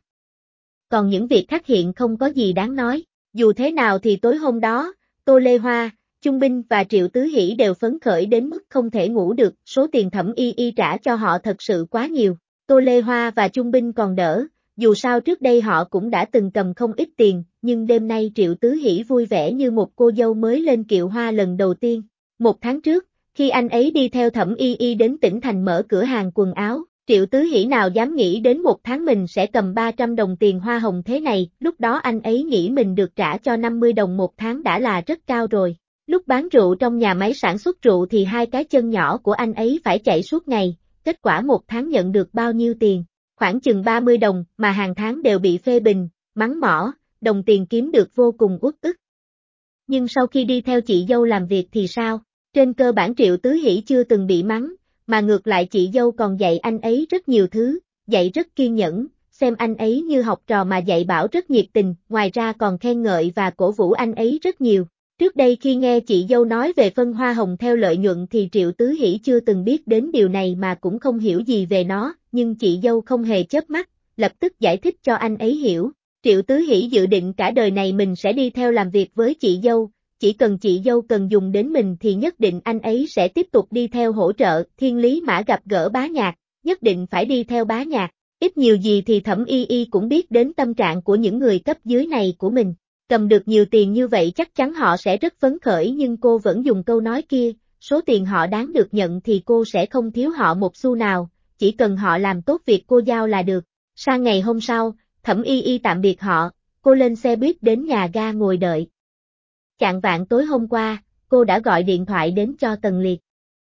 Còn những việc khác hiện không có gì đáng nói, dù thế nào thì tối hôm đó, Tô Lê Hoa, Chung Binh và Triệu Tứ Hỷ đều phấn khởi đến mức không thể ngủ được, số tiền Thẩm Y Y trả cho họ thật sự quá nhiều. Tô Lê Hoa và Trung Binh còn đỡ, dù sao trước đây họ cũng đã từng cầm không ít tiền, nhưng đêm nay Triệu Tứ Hỷ vui vẻ như một cô dâu mới lên kiệu hoa lần đầu tiên. 1 tháng trước, khi anh ấy đi theo Thẩm Y Y đến tỉnh thành mở cửa hàng quần áo, Triệu Tứ Hỷ nào dám nghĩ đến 1 tháng mình sẽ cầm 300 đồng tiền hoa hồng thế này, lúc đó anh ấy nghĩ mình được trả cho 50 đồng 1 tháng đã là rất cao rồi. Lúc bán rượu trong nhà máy sản xuất rượu thì 2 cái chân nhỏ của anh ấy phải chạy suốt ngày, kết quả 1 tháng nhận được bao nhiêu tiền, khoảng chừng 30 đồng mà hàng tháng đều bị phê bình, mắng mỏ, đồng tiền kiếm được vô cùng uất ức. Nhưng sau khi đi theo chị dâu làm việc thì sao? Trên cơ bản Triệu Tứ Hỷ chưa từng bị mắng, mà ngược lại chị dâu còn dạy anh ấy rất nhiều thứ, dạy rất kiên nhẫn, xem anh ấy như học trò mà dạy bảo rất nhiệt tình, ngoài ra còn khen ngợi và cổ vũ anh ấy rất nhiều. Trước đây khi nghe chị dâu nói về phân hoa hồng theo lợi nhuận thì Triệu Tứ Hỷ chưa từng biết đến điều này mà cũng không hiểu gì về nó, nhưng chị dâu không hề chớp mắt, lập tức giải thích cho anh ấy hiểu. Triệu Tứ Hỷ dự định cả đời này mình sẽ đi theo làm việc với chị dâu, chỉ cần chị dâu cần dùng đến mình thì nhất định anh ấy sẽ tiếp tục đi theo hỗ trợ. Thiên Lý Mã gặp gỡ Bá Nhạc, nhất định phải đi theo Bá Nhạc, ít nhiều gì thì Thẩm Y Y cũng biết đến tâm trạng của những người cấp dưới này của mình. Cầm được nhiều tiền như vậy chắc chắn họ sẽ rất phấn khởi, nhưng cô vẫn dùng câu nói kia, số tiền họ đáng được nhận thì cô sẽ không thiếu họ một xu nào, chỉ cần họ làm tốt việc cô giao là được. Sang ngày hôm sau, Thẩm Y Y tạm biệt họ, cô lên xe buýt đến nhà ga ngồi đợi. Chạng vạng tối hôm qua, cô đã gọi điện thoại đến cho Tần Liệt.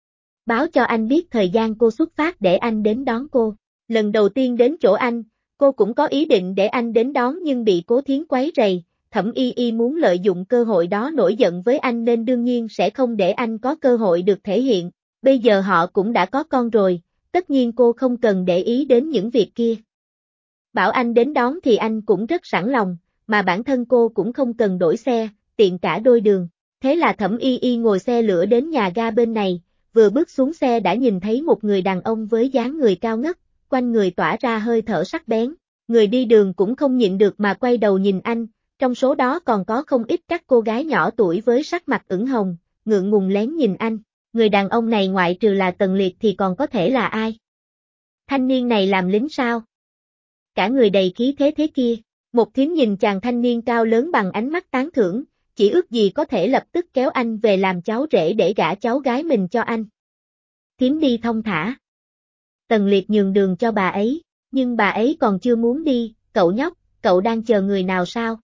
Báo cho anh biết thời gian cô xuất phát để anh đến đón cô. Lần đầu tiên đến chỗ anh, cô cũng có ý định để anh đến đón nhưng bị Cố Thiến quấy rầy. Thẩm Y Y muốn lợi dụng cơ hội đó nổi giận với anh nên đương nhiên sẽ không để anh có cơ hội được thể hiện. Bây giờ họ cũng đã có con rồi, tất nhiên cô không cần để ý đến những việc kia. Bảo anh đến đón thì anh cũng rất sẵn lòng, mà bản thân cô cũng không cần đổi xe, tiện cả đôi đường. Thế là Thẩm Y Y ngồi xe lửa đến nhà ga bên này, vừa bước xuống xe đã nhìn thấy một người đàn ông với dáng người cao ngất, quanh người tỏa ra hơi thở sắc bén. Người đi đường cũng không nhịn được mà quay đầu nhìn anh, trong số đó còn có không ít các cô gái nhỏ tuổi với sắc mặt ửng hồng, ngượng ngùng lén nhìn anh. Người đàn ông này ngoại trừ là Tần Liệt thì còn có thể là ai? Thanh niên này làm lính sao? Cả người đầy khí thế thế kia. Một thím nhìn chàng thanh niên cao lớn bằng ánh mắt tán thưởng, chỉ ước gì có thể lập tức kéo anh về làm cháu rể để gả cháu gái mình cho anh. Thím đi thong thả. Tần Liệt nhường đường cho bà ấy, nhưng bà ấy còn chưa muốn đi. Cậu nhóc, cậu đang chờ người nào sao?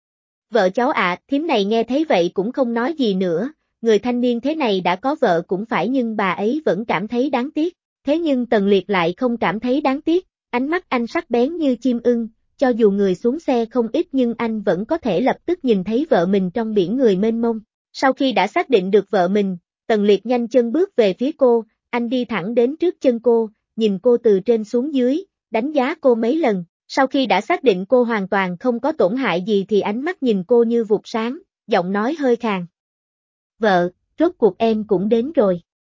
Vợ cháu ạ. Thím này nghe thấy vậy cũng không nói gì nữa, người thanh niên thế này đã có vợ cũng phải, nhưng bà ấy vẫn cảm thấy đáng tiếc. Thế nhưng Tần Liệt lại không cảm thấy đáng tiếc, ánh mắt anh sắc bén như chim ưng, cho dù người xuống xe không ít nhưng anh vẫn có thể lập tức nhìn thấy vợ mình trong biển người mênh mông. Sau khi đã xác định được vợ mình, Tần Liệt nhanh chân bước về phía cô, anh đi thẳng đến trước chân cô, nhìn cô từ trên xuống dưới, đánh giá cô mấy lần. Sau khi đã xác định cô hoàn toàn không có tổn hại gì thì ánh mắt nhìn cô như vụt sáng, giọng nói hơi khàn. Vợ, rốt cuộc em cũng đến rồi.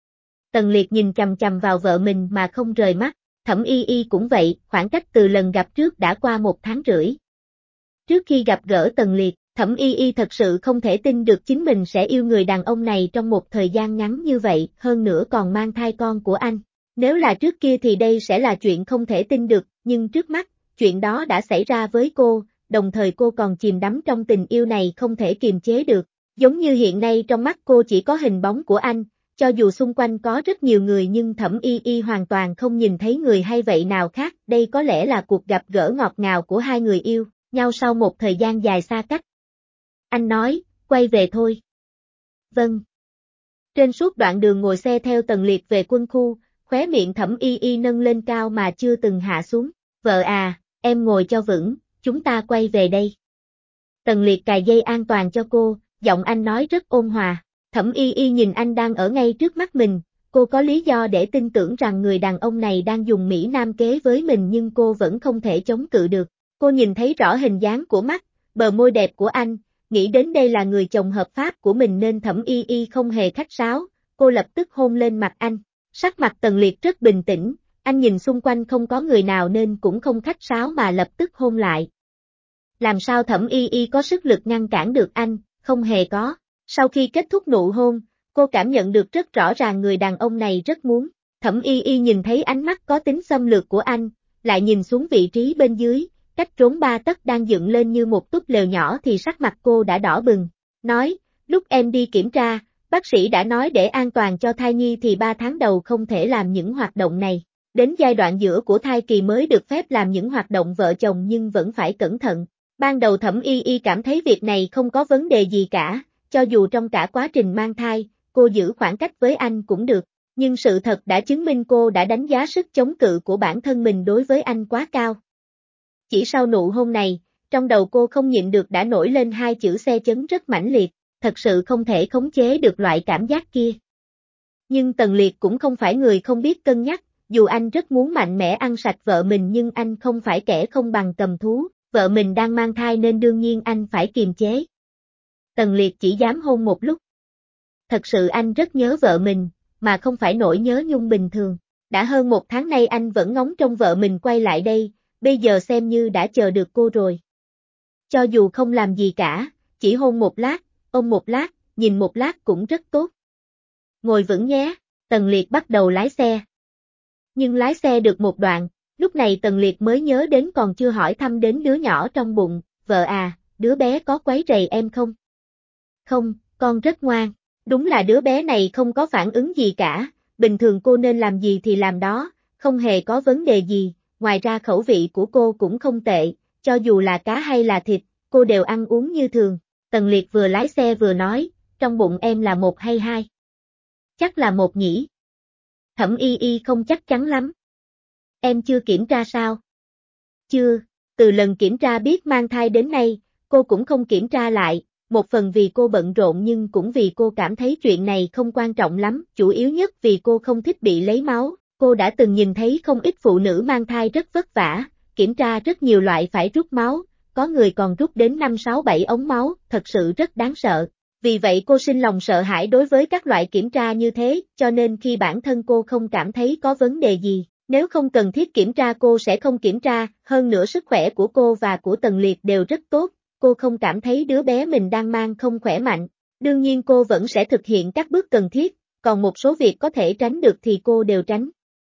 Tần Liệt nhìn chằm chằm vào vợ mình mà không rời mắt. Thẩm Y Y cũng vậy, khoảng cách từ lần gặp trước đã qua 1 tháng rưỡi. Trước khi gặp gỡ Tần Liệt, Thẩm Y Y thật sự không thể tin được chính mình sẽ yêu người đàn ông này trong một thời gian ngắn như vậy, hơn nữa còn mang thai con của anh. Nếu là trước kia thì đây sẽ là chuyện không thể tin được, nhưng trước mắt, chuyện đó đã xảy ra với cô, đồng thời cô còn chìm đắm trong tình yêu này không thể kiềm chế được. Giống như hiện nay trong mắt cô chỉ có hình bóng của anh, cho dù xung quanh có rất nhiều người nhưng Thẩm Y Y hoàn toàn không nhìn thấy người hay vậy nào khác, đây có lẽ là cuộc gặp gỡ ngọt ngào của hai người yêu nhau sau một thời gian dài xa cách. Anh nói, quay về thôi. Vâng. Trên suốt đoạn đường ngồi xe theo Tần Liệt về quân khu, khóe miệng Thẩm Y Y nâng lên cao mà chưa từng hạ xuống. Vợ à, em ngồi cho vững, chúng ta quay về đây. Tần Liệt cài dây an toàn cho cô, giọng anh nói rất ôn hòa. Thẩm Y Y nhìn anh đang ở ngay trước mắt mình, cô có lý do để tin tưởng rằng người đàn ông này đang dùng Mỹ Nam kế với mình nhưng cô vẫn không thể chống cự được. Cô nhìn thấy rõ hình dáng của mắt, bờ môi đẹp của anh, nghĩ đến đây là người chồng hợp pháp của mình nên Thẩm Y Y không hề khách sáo, cô lập tức hôn lên mặt anh. Sắc mặt Tần Liệt rất bình tĩnh, anh nhìn xung quanh không có người nào nên cũng không khách sáo mà lập tức hôn lại. Làm sao Thẩm Y Y có sức lực ngăn cản được anh, không hề có. Sau khi kết thúc nụ hôn, cô cảm nhận được rất rõ ràng người đàn ông này rất muốn. Thẩm Y Y nhìn thấy ánh mắt có tính xâm lược của anh, lại nhìn xuống vị trí bên dưới, cách trốn 3 tấc đang dựng lên như một túp lều nhỏ thì sắc mặt cô đã đỏ bừng. Nói, lúc em đi kiểm tra, bác sĩ đã nói để an toàn cho thai nhi thì 3 tháng đầu không thể làm những hoạt động này. Đến giai đoạn giữa của thai kỳ mới được phép làm những hoạt động vợ chồng nhưng vẫn phải cẩn thận. Ban đầu Thẩm Y Y cảm thấy việc này không có vấn đề gì cả, cho dù trong cả quá trình mang thai, cô giữ khoảng cách với anh cũng được. Nhưng sự thật đã chứng minh cô đã đánh giá sức chống cự của bản thân mình đối với anh quá cao. Chỉ sau nụ hôn này, trong đầu cô không nhịn được đã nổi lên 2 chữ xe chấn rất mãnh liệt, thật sự không thể khống chế được loại cảm giác kia. Nhưng Tần Liệt cũng không phải người không biết cân nhắc, dù anh rất muốn mạnh mẽ ăn sạch vợ mình nhưng anh không phải kẻ không bằng cầm thú, vợ mình đang mang thai nên đương nhiên anh phải kiềm chế. Tần Liệt chỉ dám hôn một lúc. Thật sự anh rất nhớ vợ mình, mà không phải nỗi nhớ nhung bình thường. Đã hơn 1 tháng nay anh vẫn ngóng trông vợ mình quay lại đây, bây giờ xem như đã chờ được cô rồi. Cho dù không làm gì cả, chỉ hôn một lát, ôm một lát, nhìn một lát cũng rất tốt. Ngồi vững nhé, Tần Liệt bắt đầu lái xe. Nhưng lái xe được một đoạn, lúc này Tần Liệt mới nhớ đến còn chưa hỏi thăm đến đứa nhỏ trong bụng, vợ à, đứa bé có quấy rầy em không? Không, con rất ngoan. Đúng là đứa bé này không có phản ứng gì cả, bình thường cô nên làm gì thì làm đó, không hề có vấn đề gì, ngoài ra khẩu vị của cô cũng không tệ, cho dù là cá hay là thịt, cô đều ăn uống như thường. Tần Liệt vừa lái xe vừa nói, trong bụng em là 1 hay 2? Chắc là 1 nhỉ? Thẩm Y Y không chắc chắn lắm. Em chưa kiểm tra sao? Chưa, từ lần kiểm tra biết mang thai đến nay, cô cũng không kiểm tra lại. Một phần vì cô bận rộn nhưng cũng vì cô cảm thấy chuyện này không quan trọng lắm, chủ yếu nhất vì cô không thích bị lấy máu. Cô đã từng nhìn thấy không ít phụ nữ mang thai rất vất vả, kiểm tra rất nhiều loại phải rút máu, có người còn rút đến 5, 6, 7 ống máu, thật sự rất đáng sợ. Vì vậy cô sinh lòng sợ hãi đối với các loại kiểm tra như thế, cho nên khi bản thân cô không cảm thấy có vấn đề gì, nếu không cần thiết kiểm tra cô sẽ không kiểm tra, hơn nữa sức khỏe của cô và của Tần Liệt đều rất tốt. Cô không cảm thấy đứa bé mình đang mang không khỏe mạnh, đương nhiên cô vẫn sẽ thực hiện các bước cần thiết, còn một số việc có thể tránh được thì cô đều tránh.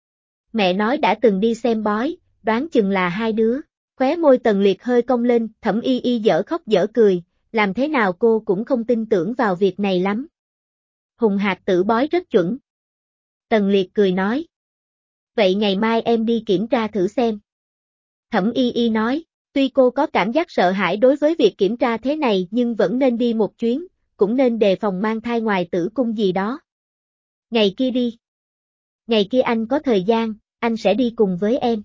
Mẹ nói đã từng đi xem bói, đoán chừng là 2 đứa, khóe môi Tần Liệt hơi cong lên, Thẩm Y Y dở khóc dở cười, làm thế nào cô cũng không tin tưởng vào việc này lắm. Hùng hạt tử bói rất chuẩn. Tần Liệt cười nói. Vậy ngày mai em đi kiểm tra thử xem. Thẩm Y Y nói. Tuy cô có cảm giác sợ hãi đối với việc kiểm tra thế này nhưng vẫn nên đi một chuyến, cũng nên đề phòng mang thai ngoài tử cung gì đó. Ngày kia đi. Ngày kia anh có thời gian, anh sẽ đi cùng với em.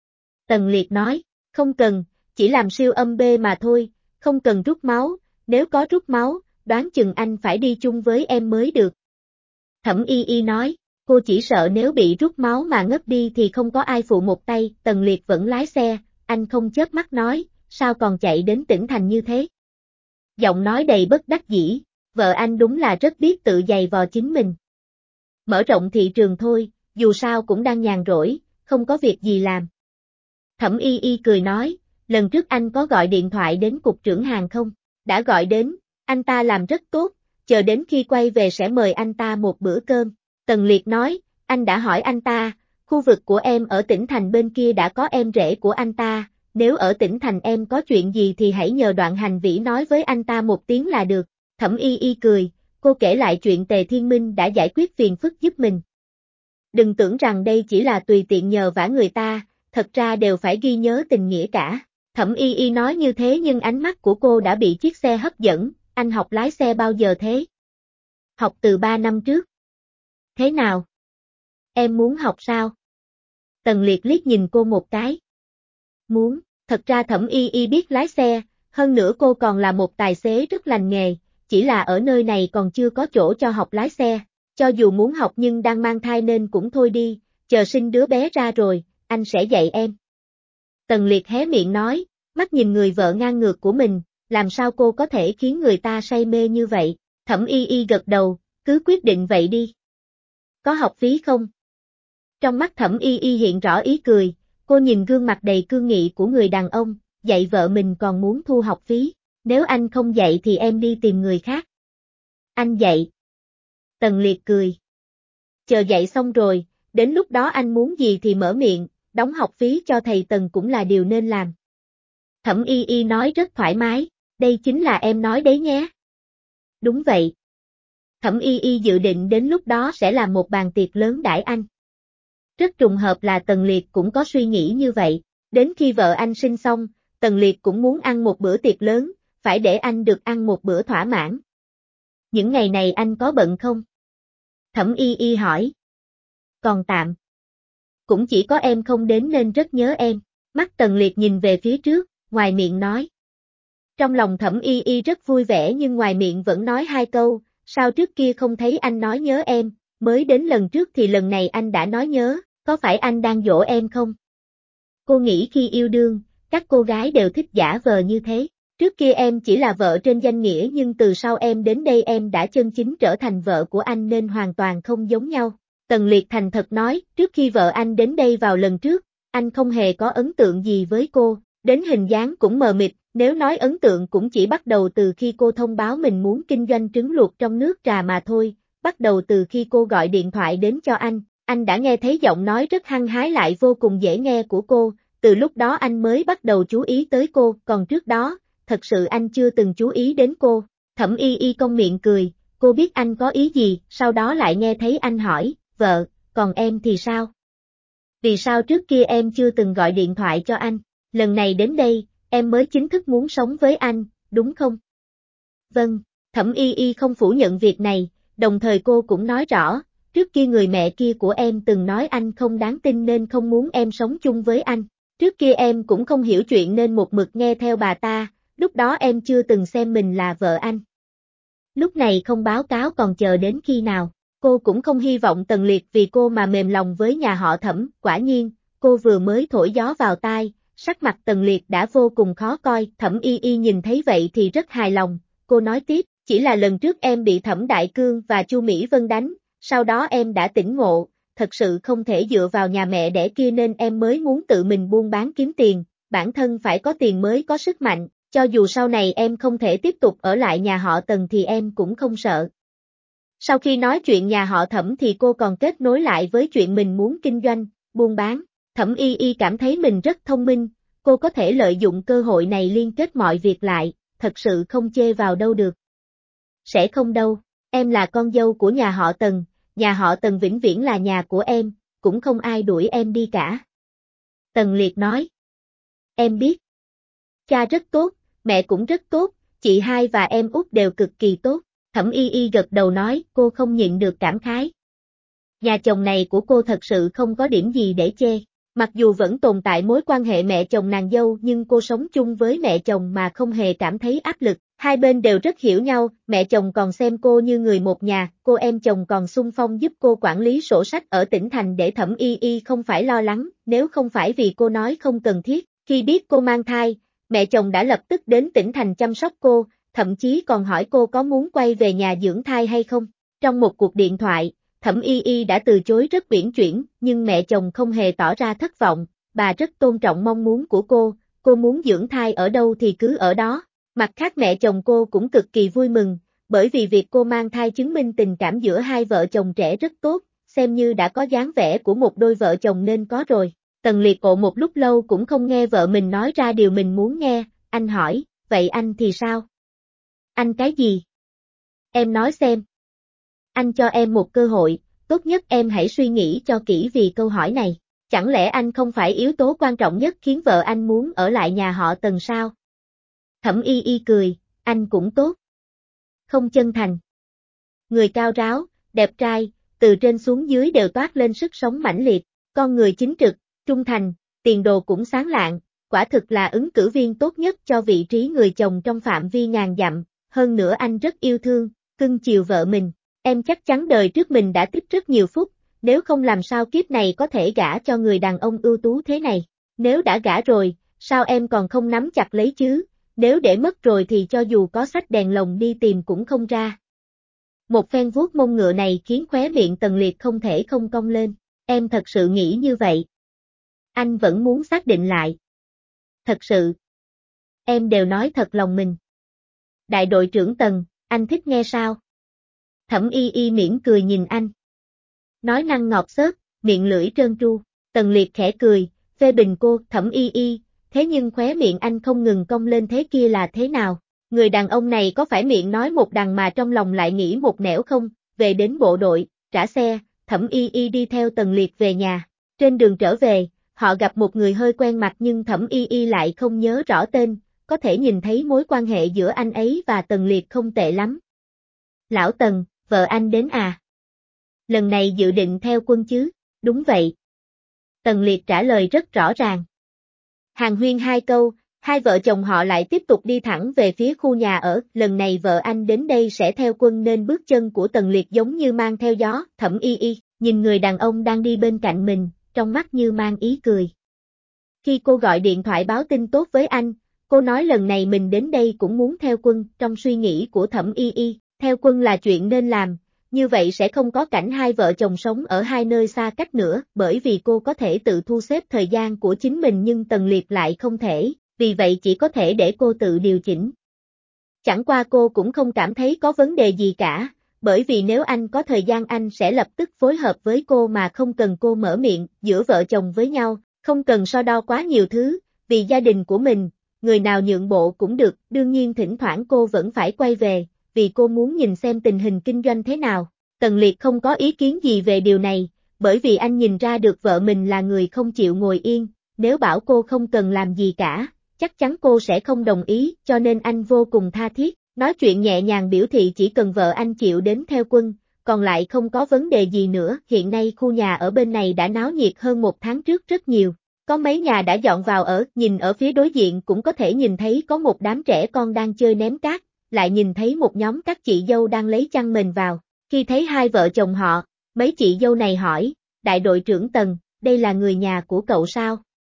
Tần Liệt nói, không cần, chỉ làm siêu âm B mà thôi, không cần rút máu, nếu có rút máu, đoán chừng anh phải đi chung với em mới được. Thẩm Y Y nói, cô chỉ sợ nếu bị rút máu mà ngất đi thì không có ai phụ một tay, Tần Liệt vẫn lái xe. Anh không chớp mắt nói, sao còn chạy đến tỉnh thành như thế? Giọng nói đầy bất đắc dĩ, vợ anh đúng là rất biết tự giày vò chính mình. Mở rộng thị trường thôi, dù sao cũng đang nhàn rỗi, không có việc gì làm. Thẩm Y Y cười nói, lần trước anh có gọi điện thoại đến cục trưởng hàng không? Đã gọi đến, anh ta làm rất tốt, chờ đến khi quay về sẽ mời anh ta một bữa cơm. Tần Liệt nói, anh đã hỏi anh ta. Khu vực của em ở tỉnh thành bên kia đã có em rể của anh ta, nếu ở tỉnh thành em có chuyện gì thì hãy nhờ Đoạn Hành Vĩ nói với anh ta một tiếng là được. Thẩm Y Y cười, cô kể lại chuyện Tề Thiên Minh đã giải quyết phiền phức giúp mình. Đừng tưởng rằng đây chỉ là tùy tiện nhờ vả người ta, thật ra đều phải ghi nhớ tình nghĩa cả. Thẩm Y Y nói như thế nhưng ánh mắt của cô đã bị chiếc xe hấp dẫn, anh học lái xe bao giờ thế? Học từ 3 năm trước. Thế nào? Em muốn học sao? Tần Liệt liếc nhìn cô một cái. Muốn, thật ra Thẩm Y Y biết lái xe, hơn nữa cô còn là một tài xế rất lành nghề, chỉ là ở nơi này còn chưa có chỗ cho học lái xe, cho dù muốn học nhưng đang mang thai nên cũng thôi đi, chờ sinh đứa bé ra rồi, anh sẽ dạy em. Tần Liệt hé miệng nói, mắt nhìn người vợ ngang ngược của mình, làm sao cô có thể khiến người ta say mê như vậy, Thẩm Y Y gật đầu, cứ quyết định vậy đi. Có học phí không? Trong mắt Thẩm Y Y hiện rõ ý cười, cô nhìn gương mặt đầy cương nghị của người đàn ông, dạy vợ mình còn muốn thu học phí, nếu anh không dạy thì em đi tìm người khác. Anh dạy. Tần Liệt cười. Chờ dạy xong rồi, đến lúc đó anh muốn gì thì mở miệng, đóng học phí cho thầy Tần cũng là điều nên làm. Thẩm Y Y nói rất thoải mái, đây chính là em nói đấy nhé. Đúng vậy. Thẩm Y Y dự định đến lúc đó sẽ làm một bàn tiệc lớn đãi anh. Rất trùng hợp là Tần Liệt cũng có suy nghĩ như vậy, đến khi vợ anh sinh xong, Tần Liệt cũng muốn ăn một bữa tiệc lớn, phải để anh được ăn một bữa thỏa mãn. Những ngày này anh có bận không? Thẩm Y Y hỏi. Còn tạm. Cũng chỉ có em không đến nên rất nhớ em. Mắt Tần Liệt nhìn về phía trước, ngoài miệng nói. Trong lòng Thẩm Y Y rất vui vẻ nhưng ngoài miệng vẫn nói hai câu, sao trước kia không thấy anh nói nhớ em, mới đến lần trước thì lần này anh đã nói nhớ, có phải anh đang dỗ em không? Cô nghĩ khi yêu đương, các cô gái đều thích giả vờ như thế. Trước kia em chỉ là vợ trên danh nghĩa nhưng từ sau em đến đây em đã chân chính trở thành vợ của anh nên hoàn toàn không giống nhau. Tần Liệt thành thật nói, trước khi vợ anh đến đây vào lần trước, anh không hề có ấn tượng gì với cô, đến hình dáng cũng mờ mịt, nếu nói ấn tượng cũng chỉ bắt đầu từ khi cô thông báo mình muốn kinh doanh trứng luộc trong nước trà mà thôi, bắt đầu từ khi cô gọi điện thoại đến cho anh đã nghe thấy giọng nói rất hăng hái lại vô cùng dễ nghe của cô, từ lúc đó anh mới bắt đầu chú ý tới cô, còn trước đó, thật sự anh chưa từng chú ý đến cô. Thẩm Y Y cong miệng cười, cô biết anh có ý gì, sau đó lại nghe thấy anh hỏi, vợ, còn em thì sao? Vì sao trước kia em chưa từng gọi điện thoại cho anh? Lần này đến đây, em mới chính thức muốn sống với anh, đúng không? Vâng, Thẩm Y Y không phủ nhận việc này, đồng thời cô cũng nói rõ, trước kia người mẹ kia của em từng nói anh không đáng tin nên không muốn em sống chung với anh. Trước kia em cũng không hiểu chuyện nên một mực nghe theo bà ta, lúc đó em chưa từng xem mình là vợ anh. Lúc này không báo cáo còn chờ đến khi nào, cô cũng không hy vọng Tần Liệt vì cô mà mềm lòng với nhà họ Thẩm, quả nhiên, cô vừa mới thổi gió vào tai, sắc mặt Tần Liệt đã vô cùng khó coi, Thẩm Y Y nhìn thấy vậy thì rất hài lòng, cô nói tiếp, chỉ là lần trước em bị Thẩm Đại Cương và Chu Mỹ Vân đánh, sau đó em đã tỉnh ngộ, thật sự không thể dựa vào nhà mẹ đẻ kia nên em mới muốn tự mình buôn bán kiếm tiền, bản thân phải có tiền mới có sức mạnh, cho dù sau này em không thể tiếp tục ở lại nhà họ Tần thì em cũng không sợ. Sau khi nói chuyện nhà họ Thẩm thì cô còn kết nối lại với chuyện mình muốn kinh doanh, buôn bán. Thẩm Y Y cảm thấy mình rất thông minh, cô có thể lợi dụng cơ hội này liên kết mọi việc lại, thật sự không chê vào đâu được. Sẽ không đâu, em là con dâu của nhà họ Tần vĩnh viễn là nhà của em, cũng không ai đuổi em đi cả. Tần Liệt nói. Em biết. Cha rất tốt, mẹ cũng rất tốt, chị hai và em út đều cực kỳ tốt. Thẩm Y Y gật đầu nói, cô không nhịn được cảm khái. Nhà chồng này của cô thật sự không có điểm gì để chê. Mặc dù vẫn tồn tại mối quan hệ mẹ chồng nàng dâu nhưng cô sống chung với mẹ chồng mà không hề cảm thấy áp lực. Hai bên đều rất hiểu nhau, mẹ chồng còn xem cô như người một nhà, cô em chồng còn xung phong giúp cô quản lý sổ sách ở tỉnh thành để Thẩm Y Y không phải lo lắng, nếu không phải vì cô nói không cần thiết. Khi biết cô mang thai, mẹ chồng đã lập tức đến tỉnh thành chăm sóc cô, thậm chí còn hỏi cô có muốn quay về nhà dưỡng thai hay không. Trong một cuộc điện thoại, Thẩm Y Y đã từ chối rất uyển chuyển, nhưng mẹ chồng không hề tỏ ra thất vọng, bà rất tôn trọng mong muốn của cô muốn dưỡng thai ở đâu thì cứ ở đó. Mặt khác mẹ chồng cô cũng cực kỳ vui mừng, bởi vì việc cô mang thai chứng minh tình cảm giữa hai vợ chồng trẻ rất tốt, xem như đã có dáng vẻ của một đôi vợ chồng nên có rồi. Tần Liệt ộ một lúc lâu cũng không nghe vợ mình nói ra điều mình muốn nghe, anh hỏi, vậy anh thì sao? Anh cái gì? Em nói xem. Anh cho em một cơ hội, tốt nhất em hãy suy nghĩ cho kỹ vì câu hỏi này. Chẳng lẽ anh không phải yếu tố quan trọng nhất khiến vợ anh muốn ở lại nhà họ Tần sao? Thẩm Y Y cười, anh cũng tốt. Không chân thành. Người cao ráo, đẹp trai, từ trên xuống dưới đều toát lên sức sống mãnh liệt, con người chính trực, trung thành, tiền đồ cũng sáng lạng, quả thực là ứng cử viên tốt nhất cho vị trí người chồng trong phạm vi ngàn dặm, hơn nữa anh rất yêu thương, cưng chiều vợ mình, em chắc chắn đời trước mình đã tích rất nhiều phúc, nếu không làm sao kiếp này có thể gả cho người đàn ông ưu tú thế này, nếu đã gả rồi, sao em còn không nắm chặt lấy chứ, nếu để mất rồi thì cho dù có xách đèn lồng đi tìm cũng không ra. Một phen vuốt mông ngựa này khiến khóe miệng Tần Liệt không thể không cong lên, em thật sự nghĩ như vậy. Anh vẫn muốn xác định lại. Thật sự. Em đều nói thật lòng mình. Đại đội trưởng Tần, anh thích nghe sao? Thẩm Y Y mỉm cười nhìn anh. Nói năng ngọt xớt, miệng lưỡi trơn tru. Tần Liệt khẽ cười, phê bình cô, Thẩm Y Y, thế nhưng khóe miệng anh không ngừng cong lên thế kia là thế nào? Người đàn ông này có phải miệng nói một đằng mà trong lòng lại nghĩ một nẻo không? Về đến bộ đội, trả xe, Thẩm Y Y đi theo Tần Liệt về nhà. Trên đường trở về, họ gặp một người hơi quen mặt nhưng Thẩm Y Y lại không nhớ rõ tên, có thể nhìn thấy mối quan hệ giữa anh ấy và Tần Liệt không tệ lắm. Lão Tần, vợ anh đến à? Lần này dự định theo quân chứ? Đúng vậy. Tần Liệt trả lời rất rõ ràng. Hàn huyên hai câu, hai vợ chồng họ lại tiếp tục đi thẳng về phía khu nhà ở, lần này vợ anh đến đây sẽ theo quân nên bước chân của Tần Liệt giống như mang theo gió, Thẩm Y Y, nhìn người đàn ông đang đi bên cạnh mình, trong mắt như mang ý cười. Khi cô gọi điện thoại báo tin tốt với anh, cô nói lần này mình đến đây cũng muốn theo quân, trong suy nghĩ của Thẩm Y Y, theo quân là chuyện nên làm, như vậy sẽ không có cảnh hai vợ chồng sống ở hai nơi xa cách nữa, bởi vì cô có thể tự thu xếp thời gian của chính mình nhưng Tần Liệt lại không thể, vì vậy chỉ có thể để cô tự điều chỉnh. Chẳng qua cô cũng không cảm thấy có vấn đề gì cả, bởi vì nếu anh có thời gian anh sẽ lập tức phối hợp với cô mà không cần cô mở miệng, giữa vợ chồng với nhau, không cần so đo quá nhiều thứ, vì gia đình của mình, người nào nhượng bộ cũng được, đương nhiên thỉnh thoảng cô vẫn phải quay về, vì cô muốn nhìn xem tình hình kinh doanh thế nào. Tần Liệt không có ý kiến gì về điều này, bởi vì anh nhìn ra được vợ mình là người không chịu ngồi yên, nếu bảo cô không cần làm gì cả, chắc chắn cô sẽ không đồng ý, cho nên anh vô cùng tha thiết, nói chuyện nhẹ nhàng biểu thị chỉ cần vợ anh chịu đến theo quân, còn lại không có vấn đề gì nữa. Hiện nay khu nhà ở bên này đã náo nhiệt hơn một tháng trước rất nhiều, có mấy nhà đã dọn vào ở, nhìn ở phía đối diện cũng có thể nhìn thấy có một đám trẻ con đang chơi ném cát, lại nhìn thấy một nhóm các chị dâu đang lấy chăn mền vào. Khi thấy hai vợ chồng họ, mấy chị dâu này hỏi, đại đội trưởng Tần, đây là người nhà của cậu sao?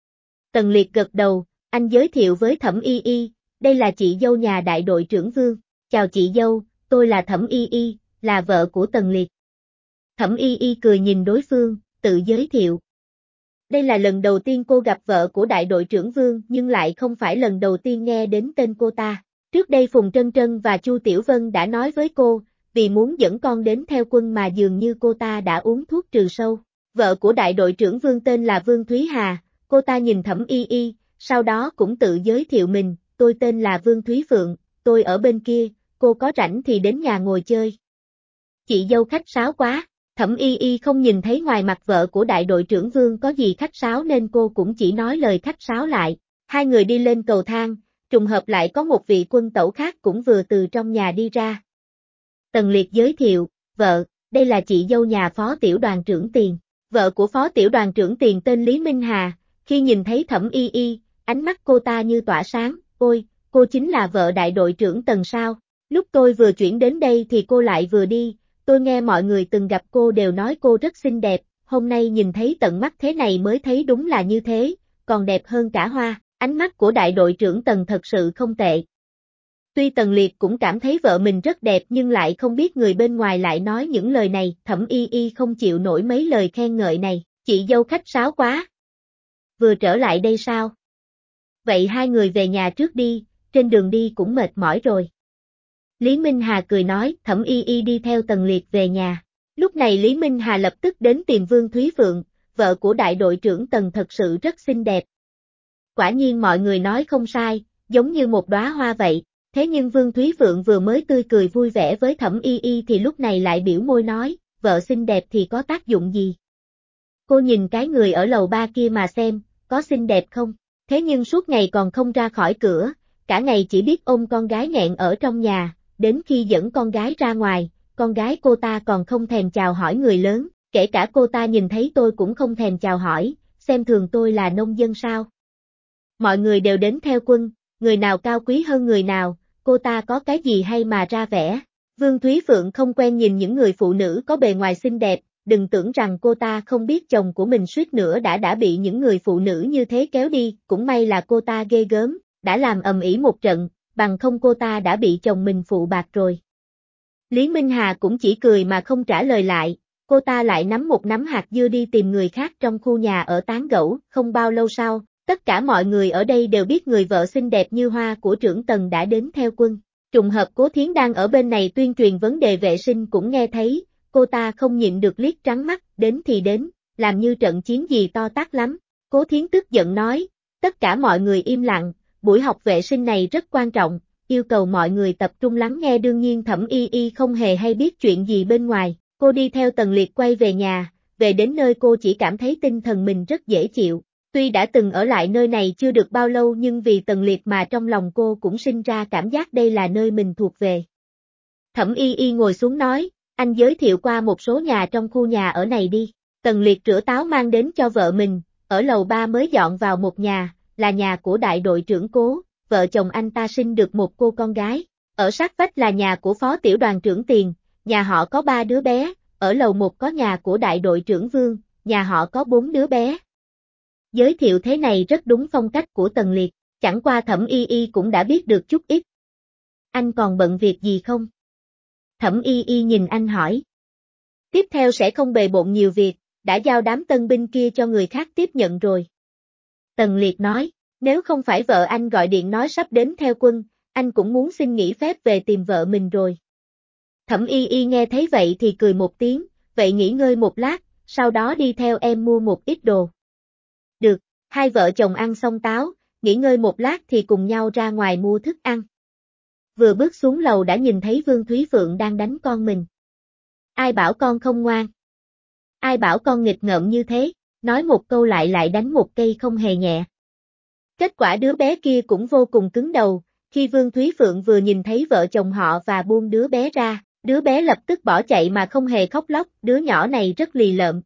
Tần Liệt gật đầu, anh giới thiệu với Thẩm Y Y, đây là chị dâu nhà đại đội trưởng Vương. Chào chị dâu, tôi là Thẩm Y Y, là vợ của Tần Liệt. Thẩm Y Y cười nhìn đối phương, tự giới thiệu. Đây là lần đầu tiên cô gặp vợ của đại đội trưởng Vương nhưng lại không phải lần đầu tiên nghe đến tên cô ta. Trước đây Phùng Trân Trân và Chu Tiểu Vân đã nói với cô, vì muốn dẫn con đến theo quân mà dường như cô ta đã uống thuốc trừ sâu. Vợ của đại đội trưởng Vương tên là Vương Thúy Hà, cô ta nhìn Thẩm Y Y, sau đó cũng tự giới thiệu mình, tôi tên là Vương Thúy Phượng, tôi ở bên kia, cô có rảnh thì đến nhà ngồi chơi. Chị dâu khách sáo quá, Thẩm Y Y không nhìn thấy ngoài mặt vợ của đại đội trưởng Vương có gì khách sáo nên cô cũng chỉ nói lời khách sáo lại. Hai người đi lên cầu thang, trùng hợp lại có một vị quân tẩu khác cũng vừa từ trong nhà đi ra. Tần Liệt giới thiệu, vợ, đây là chị dâu nhà phó tiểu đoàn trưởng Tiền. Vợ của phó tiểu đoàn trưởng Tiền tên Lý Minh Hà, khi nhìn thấy Thẩm Y Y, ánh mắt cô ta như tỏa sáng, ôi, cô chính là vợ đại đội trưởng Tần sao? Lúc tôi vừa chuyển đến đây thì cô lại vừa đi, tôi nghe mọi người từng gặp cô đều nói cô rất xinh đẹp, hôm nay nhìn thấy tận mắt thế này mới thấy đúng là như thế, còn đẹp hơn cả hoa, ánh mắt của đại đội trưởng Tần thật sự không tệ. Tuy Tần Liệt cũng cảm thấy vợ mình rất đẹp nhưng lại không biết người bên ngoài lại nói những lời này, Thẩm Y Y không chịu nổi mấy lời khen ngợi này, chị dâu khách sáo quá. Vừa trở lại đây sao? Vậy hai người về nhà trước đi, trên đường đi cũng mệt mỏi rồi. Lý Minh Hà cười nói, Thẩm Y Y đi theo Tần Liệt về nhà. Lúc này Lý Minh Hà lập tức đến tìm Vương Thúy Phượng, vợ của đại đội trưởng Tần thật sự rất xinh đẹp. Quả nhiên mọi người nói không sai, giống như một đóa hoa vậy. Thế nhưng Vương Thúy Phượng vừa mới tươi cười vui vẻ với Thẩm Y Y thì lúc này lại biểu môi nói, vợ xinh đẹp thì có tác dụng gì? Cô nhìn cái người ở lầu 3 kia mà xem, có xinh đẹp không? Thế nhưng suốt ngày còn không ra khỏi cửa, cả ngày chỉ biết ôm con gái nghẹn ở trong nhà, đến khi dẫn con gái ra ngoài, con gái cô ta còn không thèm chào hỏi người lớn, kể cả cô ta nhìn thấy tôi cũng không thèm chào hỏi, xem thường tôi là nông dân sao? Mọi người đều đến theo quân, người nào cao quý hơn người nào, cô ta có cái gì hay mà ra vẻ. Vương Thúy Phượng không quen nhìn những người phụ nữ có bề ngoài xinh đẹp, đừng tưởng rằng cô ta không biết chồng của mình suýt nữa đã bị những người phụ nữ như thế kéo đi, cũng may là cô ta ghê gớm, đã làm ầm ĩ một trận, bằng không cô ta đã bị chồng mình phụ bạc rồi. Lý Minh Hà cũng chỉ cười mà không trả lời lại, cô ta lại nắm một nắm hạt dưa đi tìm người khác trong khu nhà ở tán gẫu, không bao lâu sau. Tất cả mọi người ở đây đều biết người vợ xinh đẹp như hoa của trưởng Tần đã đến theo quân. Trùng hợp Cố Thiến đang ở bên này tuyên truyền vấn đề vệ sinh cũng nghe thấy, cô ta không nhịn được liếc trắng mắt, đến thì đến, làm như trận chiến gì to tát lắm. Cố Thiến tức giận nói, tất cả mọi người im lặng, buổi học vệ sinh này rất quan trọng, yêu cầu mọi người tập trung lắng nghe. Đương nhiên Thẩm Y Y không hề hay biết chuyện gì bên ngoài, cô đi theo Tần Liệt quay về nhà, về đến nơi cô chỉ cảm thấy tinh thần mình rất dễ chịu. Tuy đã từng ở lại nơi này chưa được bao lâu nhưng vì Tần Liệt mà trong lòng cô cũng sinh ra cảm giác đây là nơi mình thuộc về. Thẩm Y Y ngồi xuống nói, anh giới thiệu qua một số nhà trong khu nhà ở này đi. Tần Liệt rửa táo mang đến cho vợ mình, ở lầu 3 mới dọn vào một nhà, là nhà của đại đội trưởng Cố, vợ chồng anh ta sinh được một cô con gái. Ở sát vách là nhà của phó tiểu đoàn trưởng Tiền, nhà họ có 3 đứa bé, ở lầu 1 có nhà của đại đội trưởng Vương, nhà họ có 4 đứa bé. Giới thiệu thế này rất đúng phong cách của Tần Liệt, chẳng qua Thẩm Y Y cũng đã biết được chút ít. Anh còn bận việc gì không? Thẩm Y Y nhìn anh hỏi. Tiếp theo sẽ không bề bộn nhiều việc, đã giao đám tân binh kia cho người khác tiếp nhận rồi. Tần Liệt nói, nếu không phải vợ anh gọi điện nói sắp đến theo quân, anh cũng muốn xin nghỉ phép về tìm vợ mình rồi. Thẩm Y Y nghe thấy vậy thì cười một tiếng, vậy nghỉ ngơi một lát, sau đó đi theo em mua một ít đồ. Được, hai vợ chồng ăn xong táo, nghỉ ngơi một lát thì cùng nhau ra ngoài mua thức ăn. Vừa bước xuống lầu đã nhìn thấy Vương Thúy Phượng đang đánh con mình. Ai bảo con không ngoan? Ai bảo con nghịch ngợm như thế? Nói một câu lại đánh một cây không hề nhẹ. Kết quả đứa bé kia cũng vô cùng cứng đầu, khi Vương Thúy Phượng vừa nhìn thấy vợ chồng họ và buông đứa bé ra, đứa bé lập tức bỏ chạy mà không hề khóc lóc, đứa nhỏ này rất lì lợm.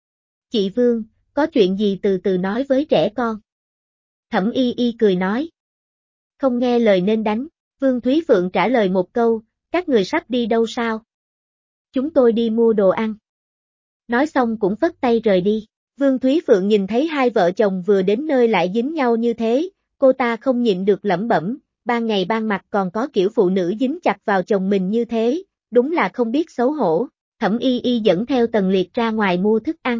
Chị Vương, có chuyện gì từ từ nói với trẻ con. Thẩm Y Y cười nói. Không nghe lời nên đánh, Vương Thúy Phượng trả lời một câu, các người sắp đi đâu sao? Chúng tôi đi mua đồ ăn. Nói xong cũng phất tay rời đi. Vương Thúy Phượng nhìn thấy hai vợ chồng vừa đến nơi lại dính nhau như thế, cô ta không nhịn được lẩm bẩm, ban ngày ban mặt còn có kiểu phụ nữ dính chặt vào chồng mình như thế, đúng là không biết xấu hổ. Thẩm Y Y dẫn theo Tần Liệt ra ngoài mua thức ăn.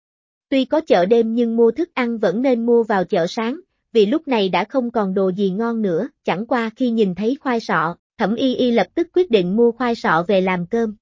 Tuy có chợ đêm nhưng mua thức ăn vẫn nên mua vào chợ sáng, vì lúc này đã không còn đồ gì ngon nữa, chẳng qua khi nhìn thấy khoai sọ, Thẩm Y Y lập tức quyết định mua khoai sọ về làm cơm.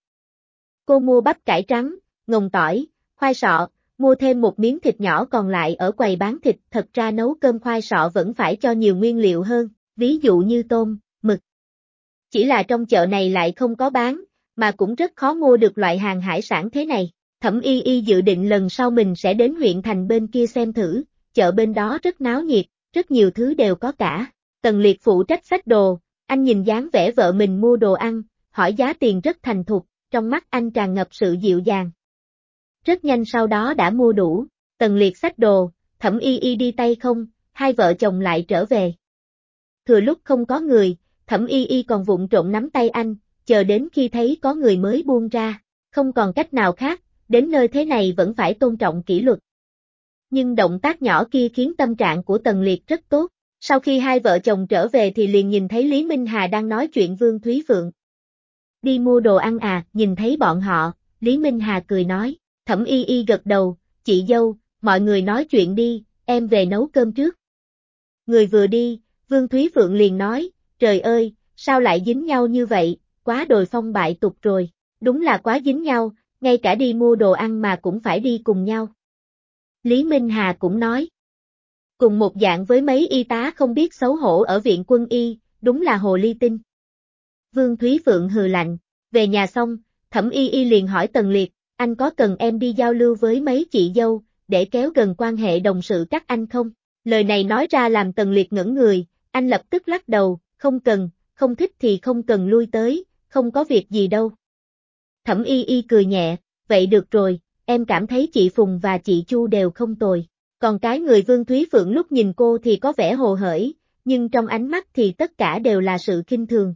Cô mua bắp cải trắng, ngồng tỏi, khoai sọ, mua thêm một miếng thịt nhỏ còn lại ở quầy bán thịt, thật ra nấu cơm khoai sọ vẫn phải cho nhiều nguyên liệu hơn, ví dụ như tôm, mực. Chỉ là trong chợ này lại không có bán, mà cũng rất khó mua được loại hàng hải sản thế này. Thẩm Y Y dự định lần sau mình sẽ đến huyện thành bên kia xem thử, chợ bên đó rất náo nhiệt, rất nhiều thứ đều có cả. Tần Liệt phụ trách xách đồ, anh nhìn dáng vẻ vợ mình mua đồ ăn, hỏi giá tiền rất thành thục, trong mắt anh tràn ngập sự dịu dàng. Rất nhanh sau đó đã mua đủ, Tần Liệt xách đồ, Thẩm Y Y đi tay không, hai vợ chồng lại trở về. Thừa lúc không có người, Thẩm Y Y còn vụng trộm nắm tay anh, chờ đến khi thấy có người mới buông ra, không còn cách nào khác, đến nơi thế này vẫn phải tôn trọng kỷ luật. Nhưng động tác nhỏ kia khiến tâm trạng của Tần Liệt rất tốt, sau khi hai vợ chồng trở về thì liền nhìn thấy Lý Minh Hà đang nói chuyện Vương Thúy Phượng. Đi mua đồ ăn à, nhìn thấy bọn họ, Lý Minh Hà cười nói, Thẩm Y Y gật đầu, chị dâu, mọi người nói chuyện đi, em về nấu cơm trước. Người vừa đi, Vương Thúy Phượng liền nói, trời ơi, sao lại dính nhau như vậy, quá đồi phong bại tục rồi, đúng là quá dính nhau, ngay cả đi mua đồ ăn mà cũng phải đi cùng nhau. Lý Minh Hà cũng nói, cùng một dạng với mấy y tá không biết xấu hổ ở viện quân y, đúng là hồ ly tinh. Vương Thúy Phượng hừ lạnh, về nhà xong, Thẩm Y Y liền hỏi Tần Liệt, anh có cần em đi giao lưu với mấy chị dâu, để kéo gần quan hệ đồng sự các anh không? Lời này nói ra làm Tần Liệt ngẩn người, anh lập tức lắc đầu, không cần, không thích thì không cần lui tới, không có việc gì đâu. Thẩm Y Y cười nhẹ, vậy được rồi, em cảm thấy chị Phùng và chị Chu đều không tồi. Còn cái người Vương Thúy Phượng lúc nhìn cô thì có vẻ hồ hởi, nhưng trong ánh mắt thì tất cả đều là sự khinh thường.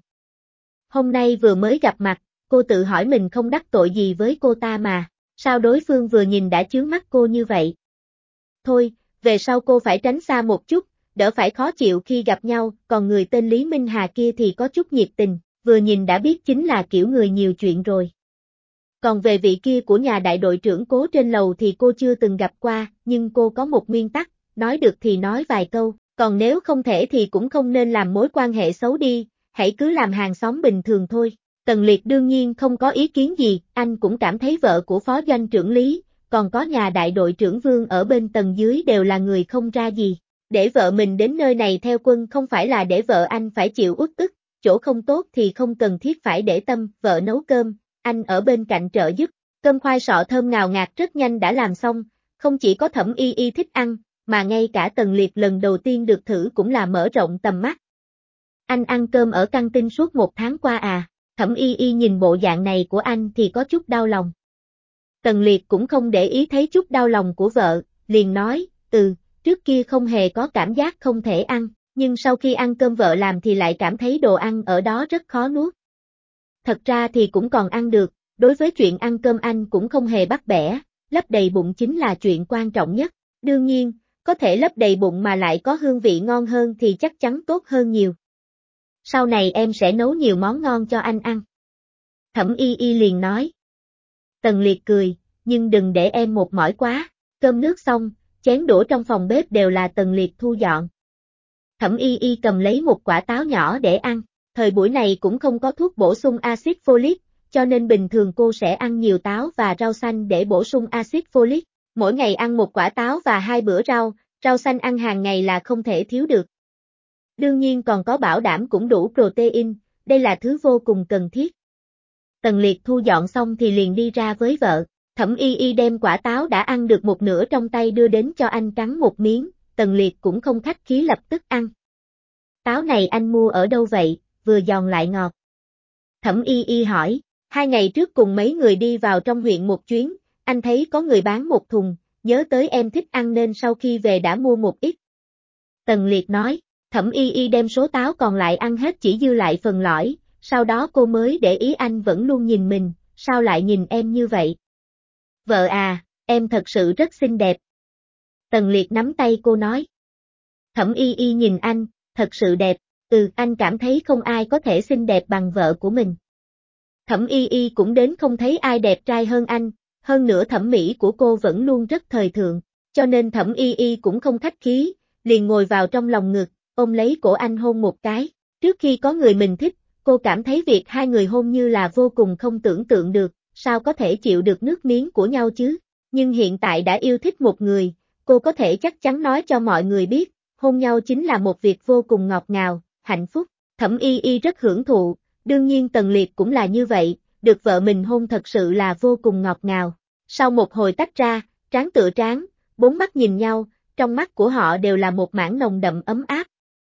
Hôm nay vừa mới gặp mặt, cô tự hỏi mình không đắc tội gì với cô ta mà, sao đối phương vừa nhìn đã chướng mắt cô như vậy? Thôi, về sau cô phải tránh xa một chút, đỡ phải khó chịu khi gặp nhau, còn người tên Lý Minh Hà kia thì có chút nhiệt tình, vừa nhìn đã biết chính là kiểu người nhiều chuyện rồi. Còn về vị kia của nhà đại đội trưởng Cố trên lầu thì cô chưa từng gặp qua, nhưng cô có một nguyên tắc, nói được thì nói vài câu, còn nếu không thể thì cũng không nên làm mối quan hệ xấu đi, hãy cứ làm hàng xóm bình thường thôi. Tần Liệt đương nhiên không có ý kiến gì, anh cũng cảm thấy vợ của phó doanh trưởng Lý, còn có nhà đại đội trưởng Vương ở bên tầng dưới đều là người không ra gì. Để vợ mình đến nơi này theo quân không phải là để vợ anh phải chịu uất ức, chỗ không tốt thì không cần thiết phải để tâm, vợ nấu cơm, anh ở bên cạnh trợ giúp. Cơm khoai sọ thơm ngào ngạt rất nhanh đã làm xong, không chỉ có Thẩm Y Y thích ăn, mà ngay cả Tần Liệt lần đầu tiên được thử cũng là mở rộng tầm mắt. Anh ăn cơm ở căng tin suốt 1 tháng qua à? Thẩm Y Y nhìn bộ dạng này của anh thì có chút đau lòng. Tần Liệt cũng không để ý thấy chút đau lòng của vợ, liền nói, trước kia không hề có cảm giác không thể ăn, nhưng sau khi ăn cơm vợ làm thì lại cảm thấy đồ ăn ở đó rất khó nuốt. Thật ra thì cũng còn ăn được, đối với chuyện ăn cơm anh cũng không hề bắt bẻ, lấp đầy bụng chính là chuyện quan trọng nhất. Đương nhiên, có thể lấp đầy bụng mà lại có hương vị ngon hơn thì chắc chắn tốt hơn nhiều. Sau này em sẽ nấu nhiều món ngon cho anh ăn. Thẩm Y Y liền nói. Tần Liệt cười, nhưng đừng để em mệt mỏi quá. Cơm nước xong, chén đũa trong phòng bếp đều là Tần Liệt thu dọn. Thẩm Y Y cầm lấy một quả táo nhỏ để ăn. Thời buổi này cũng không có thuốc bổ sung axit folic, cho nên bình thường cô sẽ ăn nhiều táo và rau xanh để bổ sung axit folic. Mỗi ngày ăn 1 quả táo và 2 bữa rau xanh ăn hàng ngày là không thể thiếu được. Đương nhiên còn có bảo đảm cũng đủ protein, đây là thứ vô cùng cần thiết. Tần Liệt thu dọn xong thì liền đi ra với vợ. Thẩm Y Y đem quả táo đã ăn được 1/2 trong tay đưa đến cho anh cắn một miếng, Tần Liệt cũng không khách khí lập tức ăn. Táo này anh mua ở đâu vậy, vừa giòn lại ngọt. Thẩm Y Y hỏi, 2 ngày trước cùng mấy người đi vào trong huyện một chuyến, anh thấy có người bán 1 thùng, nhớ tới em thích ăn nên sau khi về đã mua một ít. Tần Liệt nói, Thẩm Y Y đem số táo còn lại ăn hết chỉ dư lại phần lõi, sau đó cô mới để ý anh vẫn luôn nhìn mình, sao lại nhìn em như vậy? Vợ à, em thật sự rất xinh đẹp. Tần Liệt nắm tay cô nói. Thẩm Y Y nhìn anh, thật sự đẹp, anh cảm thấy không ai có thể xinh đẹp bằng vợ của mình. Thẩm Y Y cũng đến không thấy ai đẹp trai hơn anh, hơn nữa thẩm mỹ của cô vẫn luôn rất thời thượng, cho nên Thẩm Y Y cũng không khách khí, liền ngồi vào trong lòng ngực, ôm lấy cổ anh hôn một cái. Trước khi có người mình thích, cô cảm thấy việc 2 người hôn như là vô cùng không tưởng tượng được, sao có thể chịu được nước miếng của nhau chứ? Nhưng hiện tại đã yêu thích một người, cô có thể chắc chắn nói cho mọi người biết, hôn nhau chính là một việc vô cùng ngọt ngào, hạnh phúc. Thẩm Y Y rất hưởng thụ, đương nhiên Tần Liệt cũng là như vậy, được vợ mình hôn thật sự là vô cùng ngọt ngào. Sau một hồi tách ra, trán tựa trán, 4 mắt nhìn nhau, trong mắt của họ đều là một mảng nồng đậm ấm áp.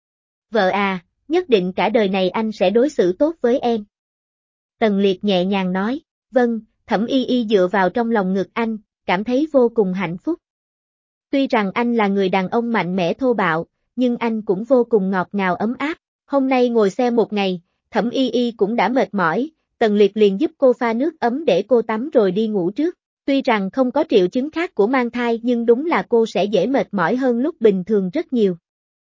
Vợ à, nhất định cả đời này anh sẽ đối xử tốt với em. Tần Liệt nhẹ nhàng nói, vâng, Thẩm Y Y dựa vào trong lòng ngực anh, cảm thấy vô cùng hạnh phúc. Tuy rằng anh là người đàn ông mạnh mẽ thô bạo, nhưng anh cũng vô cùng ngọt ngào ấm áp. Hôm nay ngồi xe một ngày, Thẩm Y Y cũng đã mệt mỏi, Tần Liệt liền giúp cô pha nước ấm để cô tắm rồi đi ngủ trước. Tuy rằng không có triệu chứng khác của mang thai nhưng đúng là cô sẽ dễ mệt mỏi hơn lúc bình thường rất nhiều.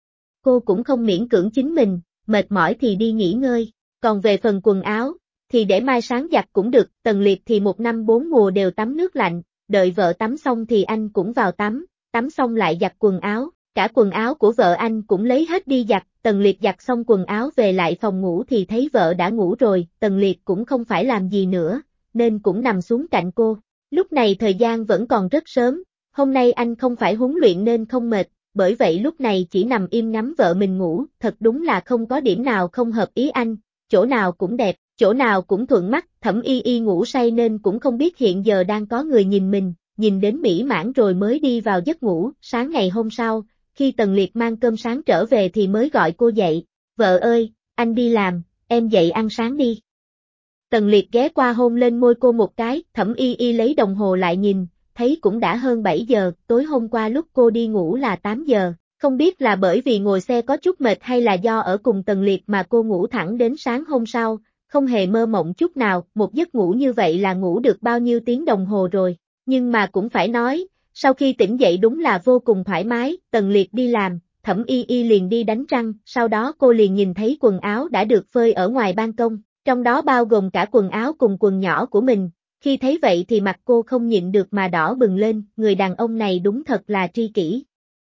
Cô cũng không miễn cưỡng chính mình, mệt mỏi thì đi nghỉ ngơi, còn về phần quần áo, thì để mai sáng giặt cũng được, Tần Liệt thì 1 năm 4 mùa đều tắm nước lạnh, đợi vợ tắm xong thì anh cũng vào tắm xong lại giặt quần áo, cả quần áo của vợ anh cũng lấy hết đi giặt, Tần Liệt giặt xong quần áo về lại phòng ngủ thì thấy vợ đã ngủ rồi, Tần Liệt cũng không phải làm gì nữa, nên cũng nằm xuống cạnh cô. Lúc này thời gian vẫn còn rất sớm, hôm nay anh không phải huấn luyện nên không mệt, bởi vậy lúc này chỉ nằm im ngắm vợ mình ngủ, thật đúng là không có điểm nào không hợp ý anh, chỗ nào cũng đẹp, chỗ nào cũng thuận mắt, Thẩm Y Y ngủ say nên cũng không biết hiện giờ đang có người nhìn mình, nhìn đến mỹ mãn rồi mới đi vào giấc ngủ. Sáng ngày hôm sau, khi Tần Liệt mang cơm sáng trở về thì mới gọi cô dậy, vợ ơi, anh đi làm, em dậy ăn sáng đi. Tần Liệt ghé qua hôn lên môi cô một cái, Thẩm Y Y lấy đồng hồ lại nhìn, thấy cũng đã hơn 7 giờ, tối hôm qua lúc cô đi ngủ là 8 giờ, không biết là bởi vì ngồi xe có chút mệt hay là do ở cùng Tần Liệt mà cô ngủ thẳng đến sáng hôm sau, không hề mơ mộng chút nào, một giấc ngủ như vậy là ngủ được bao nhiêu tiếng đồng hồ rồi, nhưng mà cũng phải nói, sau khi tỉnh dậy đúng là vô cùng thoải mái, Tần Liệt đi làm, Thẩm Y Y liền đi đánh răng, sau đó cô liền nhìn thấy quần áo đã được phơi ở ngoài ban công, trong đó bao gồm cả quần áo cùng quần nhỏ của mình. Khi thấy vậy thì mặt cô không nhịn được mà đỏ bừng lên, người đàn ông này đúng thật là tri kỷ.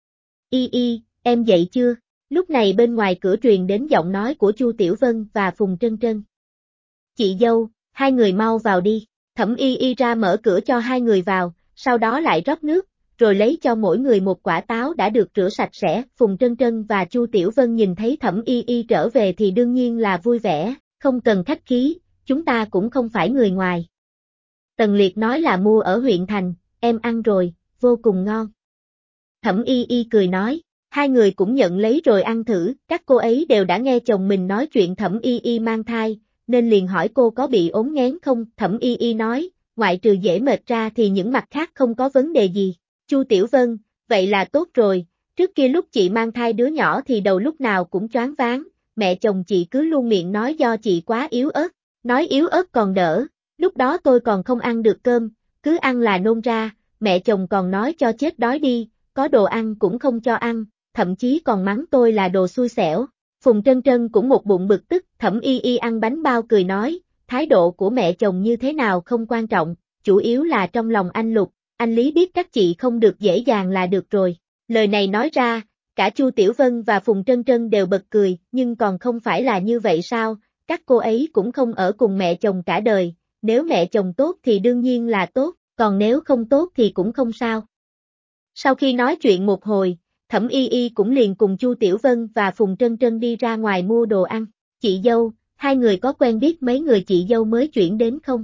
Y Y, em dậy chưa? Lúc này bên ngoài cửa truyền đến giọng nói của Chu Tiểu Vân và Phùng Trân Trân. Chị dâu, 2 người mau vào đi. Thẩm Y Y ra mở cửa cho 2 người vào, sau đó lại rót nước, rồi lấy cho mỗi người một quả táo đã được rửa sạch sẽ. Phùng Trân Trân và Chu Tiểu Vân nhìn thấy Thẩm Y Y trở về thì đương nhiên là vui vẻ, không cần khách khí, chúng ta cũng không phải người ngoài. Tần Liệt nói là mua ở huyện thành, em ăn rồi, vô cùng ngon. Thẩm Y Y cười nói, hai người cũng nhận lấy rồi ăn thử, các cô ấy đều đã nghe chồng mình nói chuyện Thẩm Y Y mang thai, nên liền hỏi cô có bị ốm nghén không. Thẩm Y Y nói, ngoại trừ dễ mệt ra thì những mặt khác không có vấn đề gì. Chu Tiểu Vân, vậy là tốt rồi, trước kia lúc chị mang thai đứa nhỏ thì đầu lúc nào cũng choáng váng, mẹ chồng chị cứ luôn miệng nói do chị quá yếu ớt, nói yếu ớt còn đỡ, lúc đó tôi còn không ăn được cơm, cứ ăn là nôn ra, mẹ chồng còn nói cho chết đói đi, có đồ ăn cũng không cho ăn, thậm chí còn mắng tôi là đồ xui xẻo. Phùng Trân Trân cũng một bụng bực tức. Thẩm Y Y ăn bánh bao cười nói, thái độ của mẹ chồng như thế nào không quan trọng, chủ yếu là trong lòng anh Lục, anh Lý biết các chị không được dễ dàng là được rồi. Lời này nói ra, cả Chu Tiểu Vân và Phùng Trân Trân đều bật cười, nhưng còn không phải là như vậy sao, các cô ấy cũng không ở cùng mẹ chồng cả đời, nếu mẹ chồng tốt thì đương nhiên là tốt, còn nếu không tốt thì cũng không sao. Sau khi nói chuyện một hồi, Thẩm Y Y cũng liền cùng Chu Tiểu Vân và Phùng Trân Trân đi ra ngoài mua đồ ăn. Chị dâu, hai người có quen biết mấy người chị dâu mới chuyển đến không?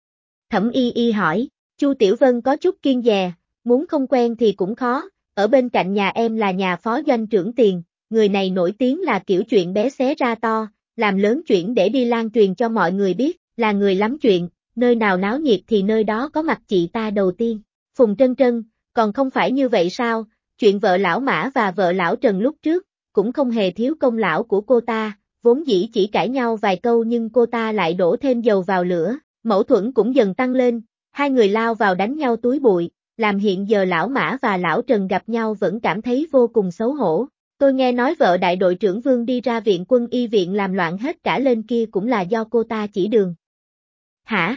Thẩm Y Y hỏi, Chu Tiểu Vân có chút kiêng dè, muốn không quen thì cũng khó, ở bên cạnh nhà em là nhà phó doanh trưởng Tiền, người này nổi tiếng là kiểu chuyện bé xé ra to, làm lớn chuyện để đi lan truyền cho mọi người biết, là người lắm chuyện, nơi nào náo nhiệt thì nơi đó có mặt chị ta đầu tiên. Phùng Trân Trân, còn không phải như vậy sao, chuyện vợ lão Mã và vợ lão Trần lúc trước, cũng không hề thiếu công lão của cô ta, vốn dĩ chỉ cãi nhau vài câu nhưng cô ta lại đổ thêm dầu vào lửa, mâu thuẫn cũng dần tăng lên, hai người lao vào đánh nhau túi bụi, làm hiện giờ lão Mã và lão Trần gặp nhau vẫn cảm thấy vô cùng xấu hổ. Tôi nghe nói vợ đại đội trưởng Vương đi ra viện quân y viện làm loạn hết cả lên kia cũng là do cô ta chỉ đường. Hả?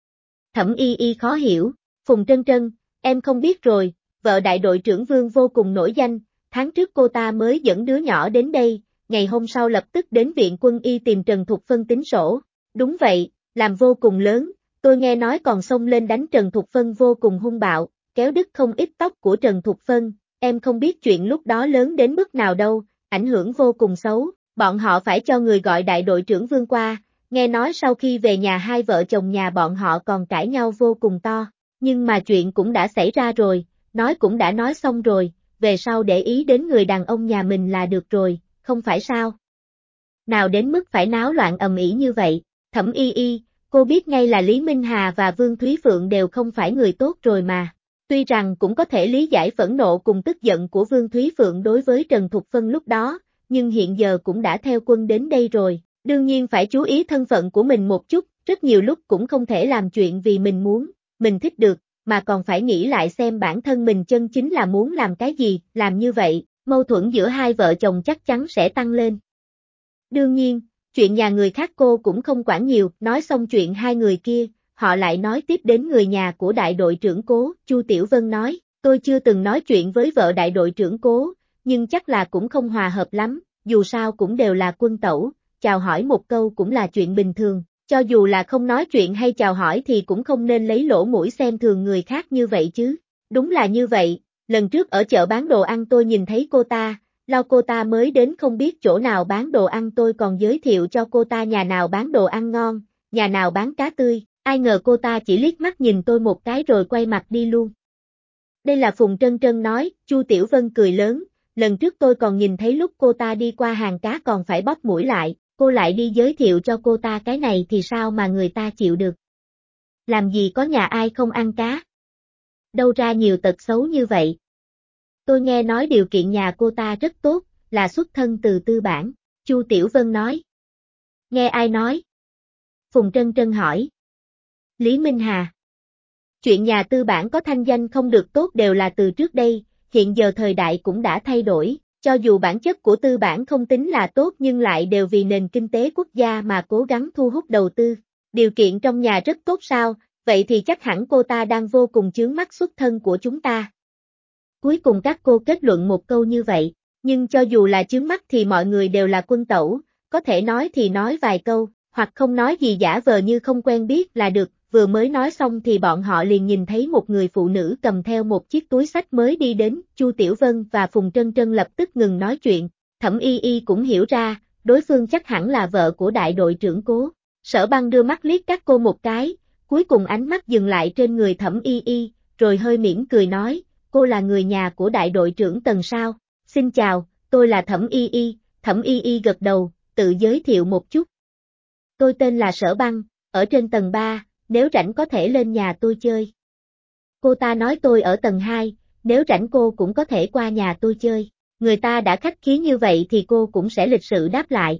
Thẩm Y Y khó hiểu, Phùng Trân Trân, em không biết rồi, vợ đại đội trưởng Vương vô cùng nổi danh, tháng trước cô ta mới dẫn đứa nhỏ đến đây, ngày hôm sau lập tức đến viện quân y tìm Trần Thục Phân tính sổ. Đúng vậy, làm vô cùng lớn, tôi nghe nói còn xông lên đánh Trần Thục Phân vô cùng hung bạo, kéo đứt không ít tóc của Trần Thục Phân, em không biết chuyện lúc đó lớn đến mức nào đâu, ảnh hưởng vô cùng xấu, bọn họ phải cho người gọi đại đội trưởng Vương qua, nghe nói sau khi về nhà hai vợ chồng nhà bọn họ còn cãi nhau vô cùng to, nhưng mà chuyện cũng đã xảy ra rồi, nói cũng đã nói xong rồi, về sau để ý đến người đàn ông nhà mình là được rồi, không phải sao? Nào đến mức phải náo loạn ầm ĩ như vậy, Thẩm Y Y, cô biết ngay là Lý Minh Hà và Vương Thúy Phượng đều không phải người tốt rồi mà. Tuy rằng cũng có thể lý giải phẫn nộ cùng tức giận của Vương Thúy Phượng đối với Trần Thục Phân lúc đó, nhưng hiện giờ cũng đã theo quân đến đây rồi, đương nhiên phải chú ý thân phận của mình một chút, rất nhiều lúc cũng không thể làm chuyện vì mình muốn, mình thích được, mà còn phải nghĩ lại xem bản thân mình chân chính là muốn làm cái gì, làm như vậy, mâu thuẫn giữa hai vợ chồng chắc chắn sẽ tăng lên. Đương nhiên, chuyện nhà người khác cô cũng không quản nhiều, nói xong chuyện hai người kia, họ lại nói tiếp đến người nhà của đại đội trưởng Cố. Chu Tiểu Vân nói, tôi chưa từng nói chuyện với vợ đại đội trưởng Cố, nhưng chắc là cũng không hòa hợp lắm, dù sao cũng đều là quân tẩu, chào hỏi một câu cũng là chuyện bình thường, cho dù là không nói chuyện hay chào hỏi thì cũng không nên lấy lỗ mũi xem thường người khác như vậy chứ. Đúng là như vậy, lần trước ở chợ bán đồ ăn tôi nhìn thấy cô ta, Lao cô ta mới đến không biết chỗ nào bán đồ ăn tôi còn giới thiệu cho cô ta nhà nào bán đồ ăn ngon, nhà nào bán cá tươi, ai ngờ cô ta chỉ liếc mắt nhìn tôi một cái rồi quay mặt đi luôn. Đây là Phùng Trân Trân nói, Chu Tiểu Vân cười lớn, lần trước tôi còn nhìn thấy lúc cô ta đi qua hàng cá còn phải bóp mũi lại, cô lại đi giới thiệu cho cô ta cái này thì sao mà người ta chịu được. Làm gì có nhà ai không ăn cá. Đâu ra nhiều tật xấu như vậy. Tôi nghe nói điều kiện nhà cô ta rất tốt, là xuất thân từ tư bản, Chu Tiểu Vân nói. Nghe ai nói? Phùng Trân Trân hỏi. Lý Minh Hà. Chuyện nhà tư bản có thanh danh không được tốt đều là từ trước đây, hiện giờ thời đại cũng đã thay đổi, cho dù bản chất của tư bản không tính là tốt nhưng lại đều vì nền kinh tế quốc gia mà cố gắng thu hút đầu tư. Điều kiện trong nhà rất tốt sao, vậy thì chắc hẳn cô ta đang vô cùng chướng mắt xuất thân của chúng ta. Cuối cùng các cô kết luận một câu như vậy, nhưng cho dù là chướng mắt thì mọi người đều là quân tẩu, có thể nói thì nói vài câu, hoặc không nói gì giả vờ như không quen biết là được. vừa mới nói xong thì bọn họ liền nhìn thấy một người phụ nữ cầm theo một chiếc túi xách mới đi đến, Chu Tiểu Vân và Phùng Trân Trân lập tức ngừng nói chuyện, Thẩm Y Y cũng hiểu ra, đối phương chắc hẳn là vợ của đại đội trưởng Cố. Sở Băng đưa mắt liếc các cô một cái, cuối cùng ánh mắt dừng lại trên người Thẩm Y Y, rồi hơi mỉm cười nói, cô là người nhà của đại đội trưởng Tần sao? Xin chào, tôi là Thẩm Y Y. Thẩm Y Y gật đầu, tự giới thiệu một chút. Tôi tên là Sở Băng, ở trên tầng 3, nếu rảnh có thể lên nhà tôi chơi. Cô ta nói tôi ở tầng 2, nếu rảnh cô cũng có thể qua nhà tôi chơi. Người ta đã khách khí như vậy thì cô cũng sẽ lịch sự đáp lại.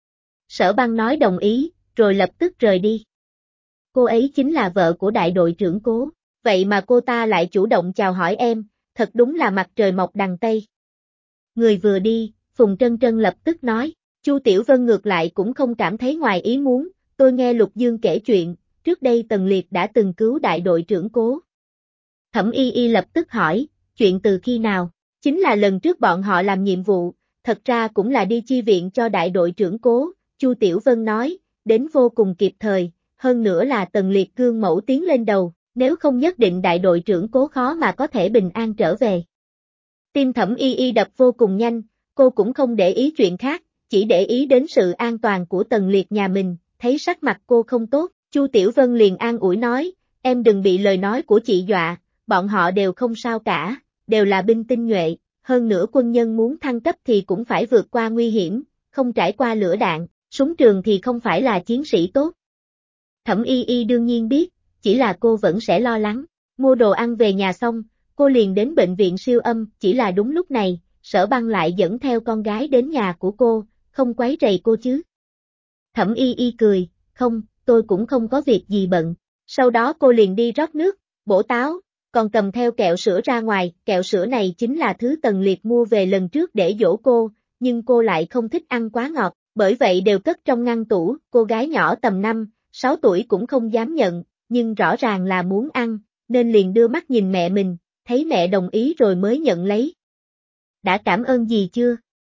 Sở Băng nói đồng ý, rồi lập tức rời đi. Cô ấy chính là vợ của đại đội trưởng Cố, vậy mà cô ta lại chủ động chào hỏi em, thật đúng là mặt trời mọc đằng Tây. Người vừa đi, Phùng Trân Trân lập tức nói, Chu Tiểu Vân ngược lại cũng không cảm thấy ngoài ý muốn, tôi nghe Lục Dương kể chuyện, trước đây Tần Liệt đã từng cứu đại đội trưởng Cố. Thẩm Y Y lập tức hỏi, chuyện từ khi nào? Chính là lần trước bọn họ làm nhiệm vụ, thật ra cũng là đi chi viện cho đại đội trưởng Cố, Chu Tiểu Vân nói, đến vô cùng kịp thời, hơn nữa là Tần Liệt gương mẫu tiến lên đầu, nếu không nhất định đại đội trưởng Cố khó mà có thể bình an trở về. Tim Thẩm Y Y đập vô cùng nhanh, cô cũng không để ý chuyện khác, chỉ để ý đến sự an toàn của Tần Liệt nhà mình, thấy sắc mặt cô không tốt, Chu Tiểu Vân liền an ủi nói, em đừng bị lời nói của chị dọa, bọn họ đều không sao cả, đều là binh tinh nhuệ, hơn nữa quân nhân muốn thăng cấp thì cũng phải vượt qua nguy hiểm, không trải qua lửa đạn, súng trường thì không phải là chiến sĩ tốt. Thẩm Y Y đương nhiên biết, chỉ là cô vẫn sẽ lo lắng, mua đồ ăn về nhà xong, cô liền đến bệnh viện siêu âm, chỉ là đúng lúc này, Sở Băng lại dẫn theo con gái đến nhà của cô, không quấy rầy cô chứ. Thẩm Y Y cười, không, tôi cũng không có việc gì bận. Sau đó cô liền đi rót nước, bổ táo, còn cầm theo kẹo sữa ra ngoài, kẹo sữa này chính là thứ Tần Liệt mua về lần trước để dỗ cô, nhưng cô lại không thích ăn quá ngọt, bởi vậy đều cất trong ngăn tủ, cô gái nhỏ tầm 5, 6 tuổi cũng không dám nhận, nhưng rõ ràng là muốn ăn, nên liền đưa mắt nhìn mẹ mình, thấy mẹ đồng ý rồi mới nhận lấy. Đã cảm ơn gì chưa?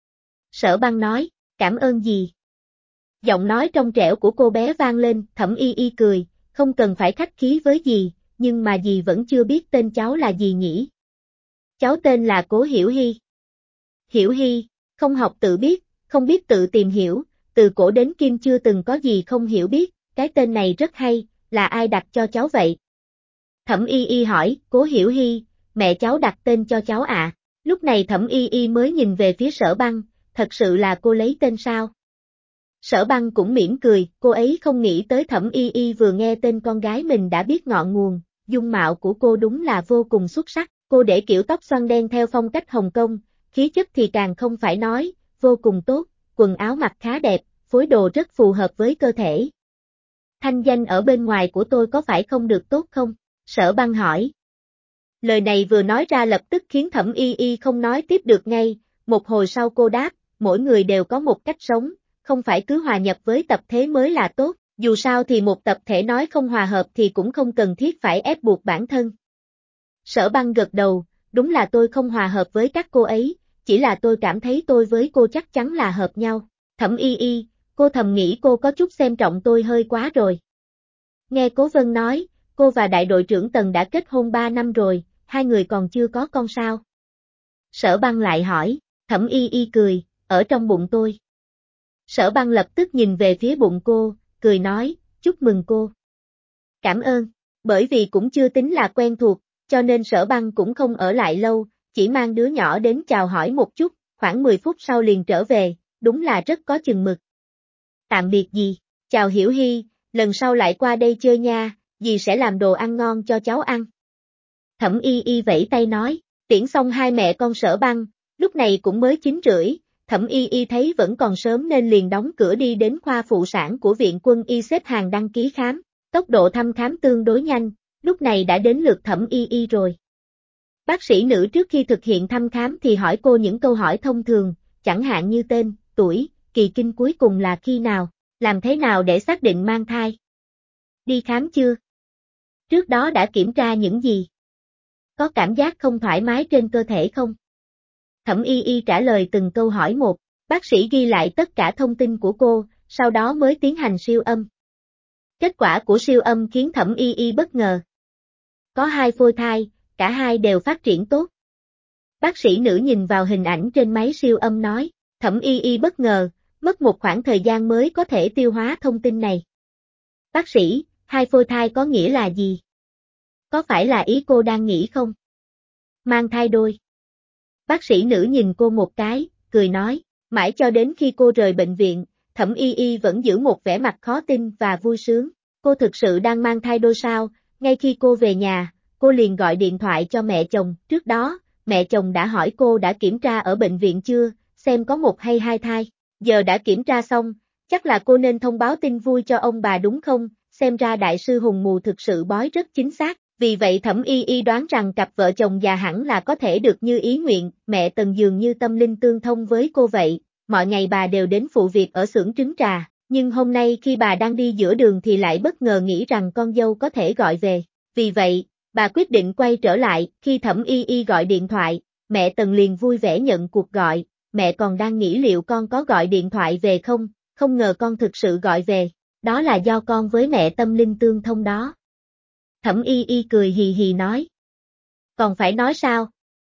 Sở Băng nói, cảm ơn gì? Giọng nói trong trẻo của cô bé vang lên, Thẩm Y Y cười, không cần phải khách khí với dì, nhưng mà dì vẫn chưa biết tên cháu là gì nhỉ? Cháu tên là Cố Hiểu Hy. Hiểu Hy, không học tự biết, không biết tự tìm hiểu, từ cổ đến kim chưa từng có gì không hiểu biết, cái tên này rất hay, là ai đặt cho cháu vậy? Thẩm Y Y hỏi, Cố Hiểu Hy, mẹ cháu đặt tên cho cháu ạ. Lúc này Thẩm Y Y mới nhìn về phía Sở Băng, thật sự là cô lấy tên sao? Sở Băng cũng mỉm cười, cô ấy không nghĩ tới Thẩm Y Y vừa nghe tên con gái mình đã biết ngọn nguồn, dung mạo của cô đúng là vô cùng xuất sắc, cô để kiểu tóc xoăn đen theo phong cách Hồng Kông, khí chất thì càng không phải nói, vô cùng tốt, quần áo mặc khá đẹp, phối đồ rất phù hợp với cơ thể. Thanh danh ở bên ngoài của tôi có phải không được tốt không? Sở Băng hỏi. Lời này vừa nói ra lập tức khiến Thẩm Y Y không nói tiếp được ngay, một hồi sau cô đáp, mỗi người đều có một cách sống, không phải cứ hòa nhập với tập thể mới là tốt, dù sao thì một tập thể nói không hòa hợp thì cũng không cần thiết phải ép buộc bản thân. Sở Băng gật đầu, đúng là tôi không hòa hợp với các cô ấy, chỉ là tôi cảm thấy tôi với cô chắc chắn là hợp nhau. Thẩm Y Y, cô thầm nghĩ cô có chút xem trọng tôi hơi quá rồi. Nghe Cố Vân nói, cô và đại đội trưởng Tần đã kết hôn 3 năm rồi, hai người còn chưa có con sao? Sở Băng lại hỏi, Thẩm Y Y cười, ở trong bụng tôi. Sở Băng lập tức nhìn về phía bụng cô, cười nói, chúc mừng cô. Cảm ơn, bởi vì cũng chưa tính là quen thuộc, cho nên Sở Băng cũng không ở lại lâu, chỉ mang đứa nhỏ đến chào hỏi một chút, khoảng 10 phút sau liền trở về, đúng là rất có chừng mực. Tạm biệt dì, chào Hiểu Hy, lần sau lại qua đây chơi nha, dì sẽ làm đồ ăn ngon cho cháu ăn. Thẩm Y Y vẫy tay nói, tiễn xong hai mẹ con Sở Băng, lúc này cũng mới 9:30, Thẩm Y Y thấy vẫn còn sớm nên liền đóng cửa đi đến khoa phụ sản của viện quân y xếp hàng đăng ký khám, tốc độ thăm khám tương đối nhanh, lúc này đã đến lượt Thẩm Y Y rồi. Bác sĩ nữ trước khi thực hiện thăm khám thì hỏi cô những câu hỏi thông thường, chẳng hạn như tên, tuổi, kỳ kinh cuối cùng là khi nào, làm thế nào để xác định mang thai. Đi khám chưa? Trước đó đã kiểm tra những gì? Có cảm giác không thoải mái trên cơ thể không? Thẩm Y Y trả lời từng câu hỏi một, bác sĩ ghi lại tất cả thông tin của cô, sau đó mới tiến hành siêu âm. Kết quả của siêu âm khiến Thẩm Y Y bất ngờ. Có 2 phôi thai, cả hai đều phát triển tốt. Bác sĩ nữ nhìn vào hình ảnh trên máy siêu âm nói, Thẩm Y Y bất ngờ, mất một khoảng thời gian mới có thể tiêu hóa thông tin này. Bác sĩ, 2 phôi thai có nghĩa là gì? Có phải là ý cô đang nghĩ không? Mang thai đôi. Bác sĩ nữ nhìn cô một cái, cười nói, mãi cho đến khi cô rời bệnh viện, Thẩm Y Y vẫn giữ một vẻ mặt khó tin và vui sướng. Cô thực sự đang mang thai đôi sao? Ngay khi cô về nhà, cô liền gọi điện thoại cho mẹ chồng. Trước đó, mẹ chồng đã hỏi cô đã kiểm tra ở bệnh viện chưa, xem có 1 hay 2 thai. Giờ đã kiểm tra xong, chắc là cô nên thông báo tin vui cho ông bà đúng không? Xem ra đại sư Hùng Mù thực sự bói rất chính xác. Vì vậy Thẩm Y Y đoán rằng cặp vợ chồng già hẳn là có thể được như ý nguyện. Mẹ Tần dường như tâm linh tương thông với cô vậy. Mọi ngày bà đều đến phụ việc ở xưởng trứng trà. Nhưng hôm nay khi bà đang đi giữa đường thì lại bất ngờ nghĩ rằng con dâu có thể gọi về. Vì vậy, bà quyết định quay trở lại. Khi Thẩm Y Y gọi điện thoại, mẹ Tần liền vui vẻ nhận cuộc gọi. Mẹ còn đang nghĩ liệu con có gọi điện thoại về không, không ngờ con thực sự gọi về. Đó là do con với mẹ tâm linh tương thông đó. Thẩm Y Y cười hì hì nói. Còn phải nói sao?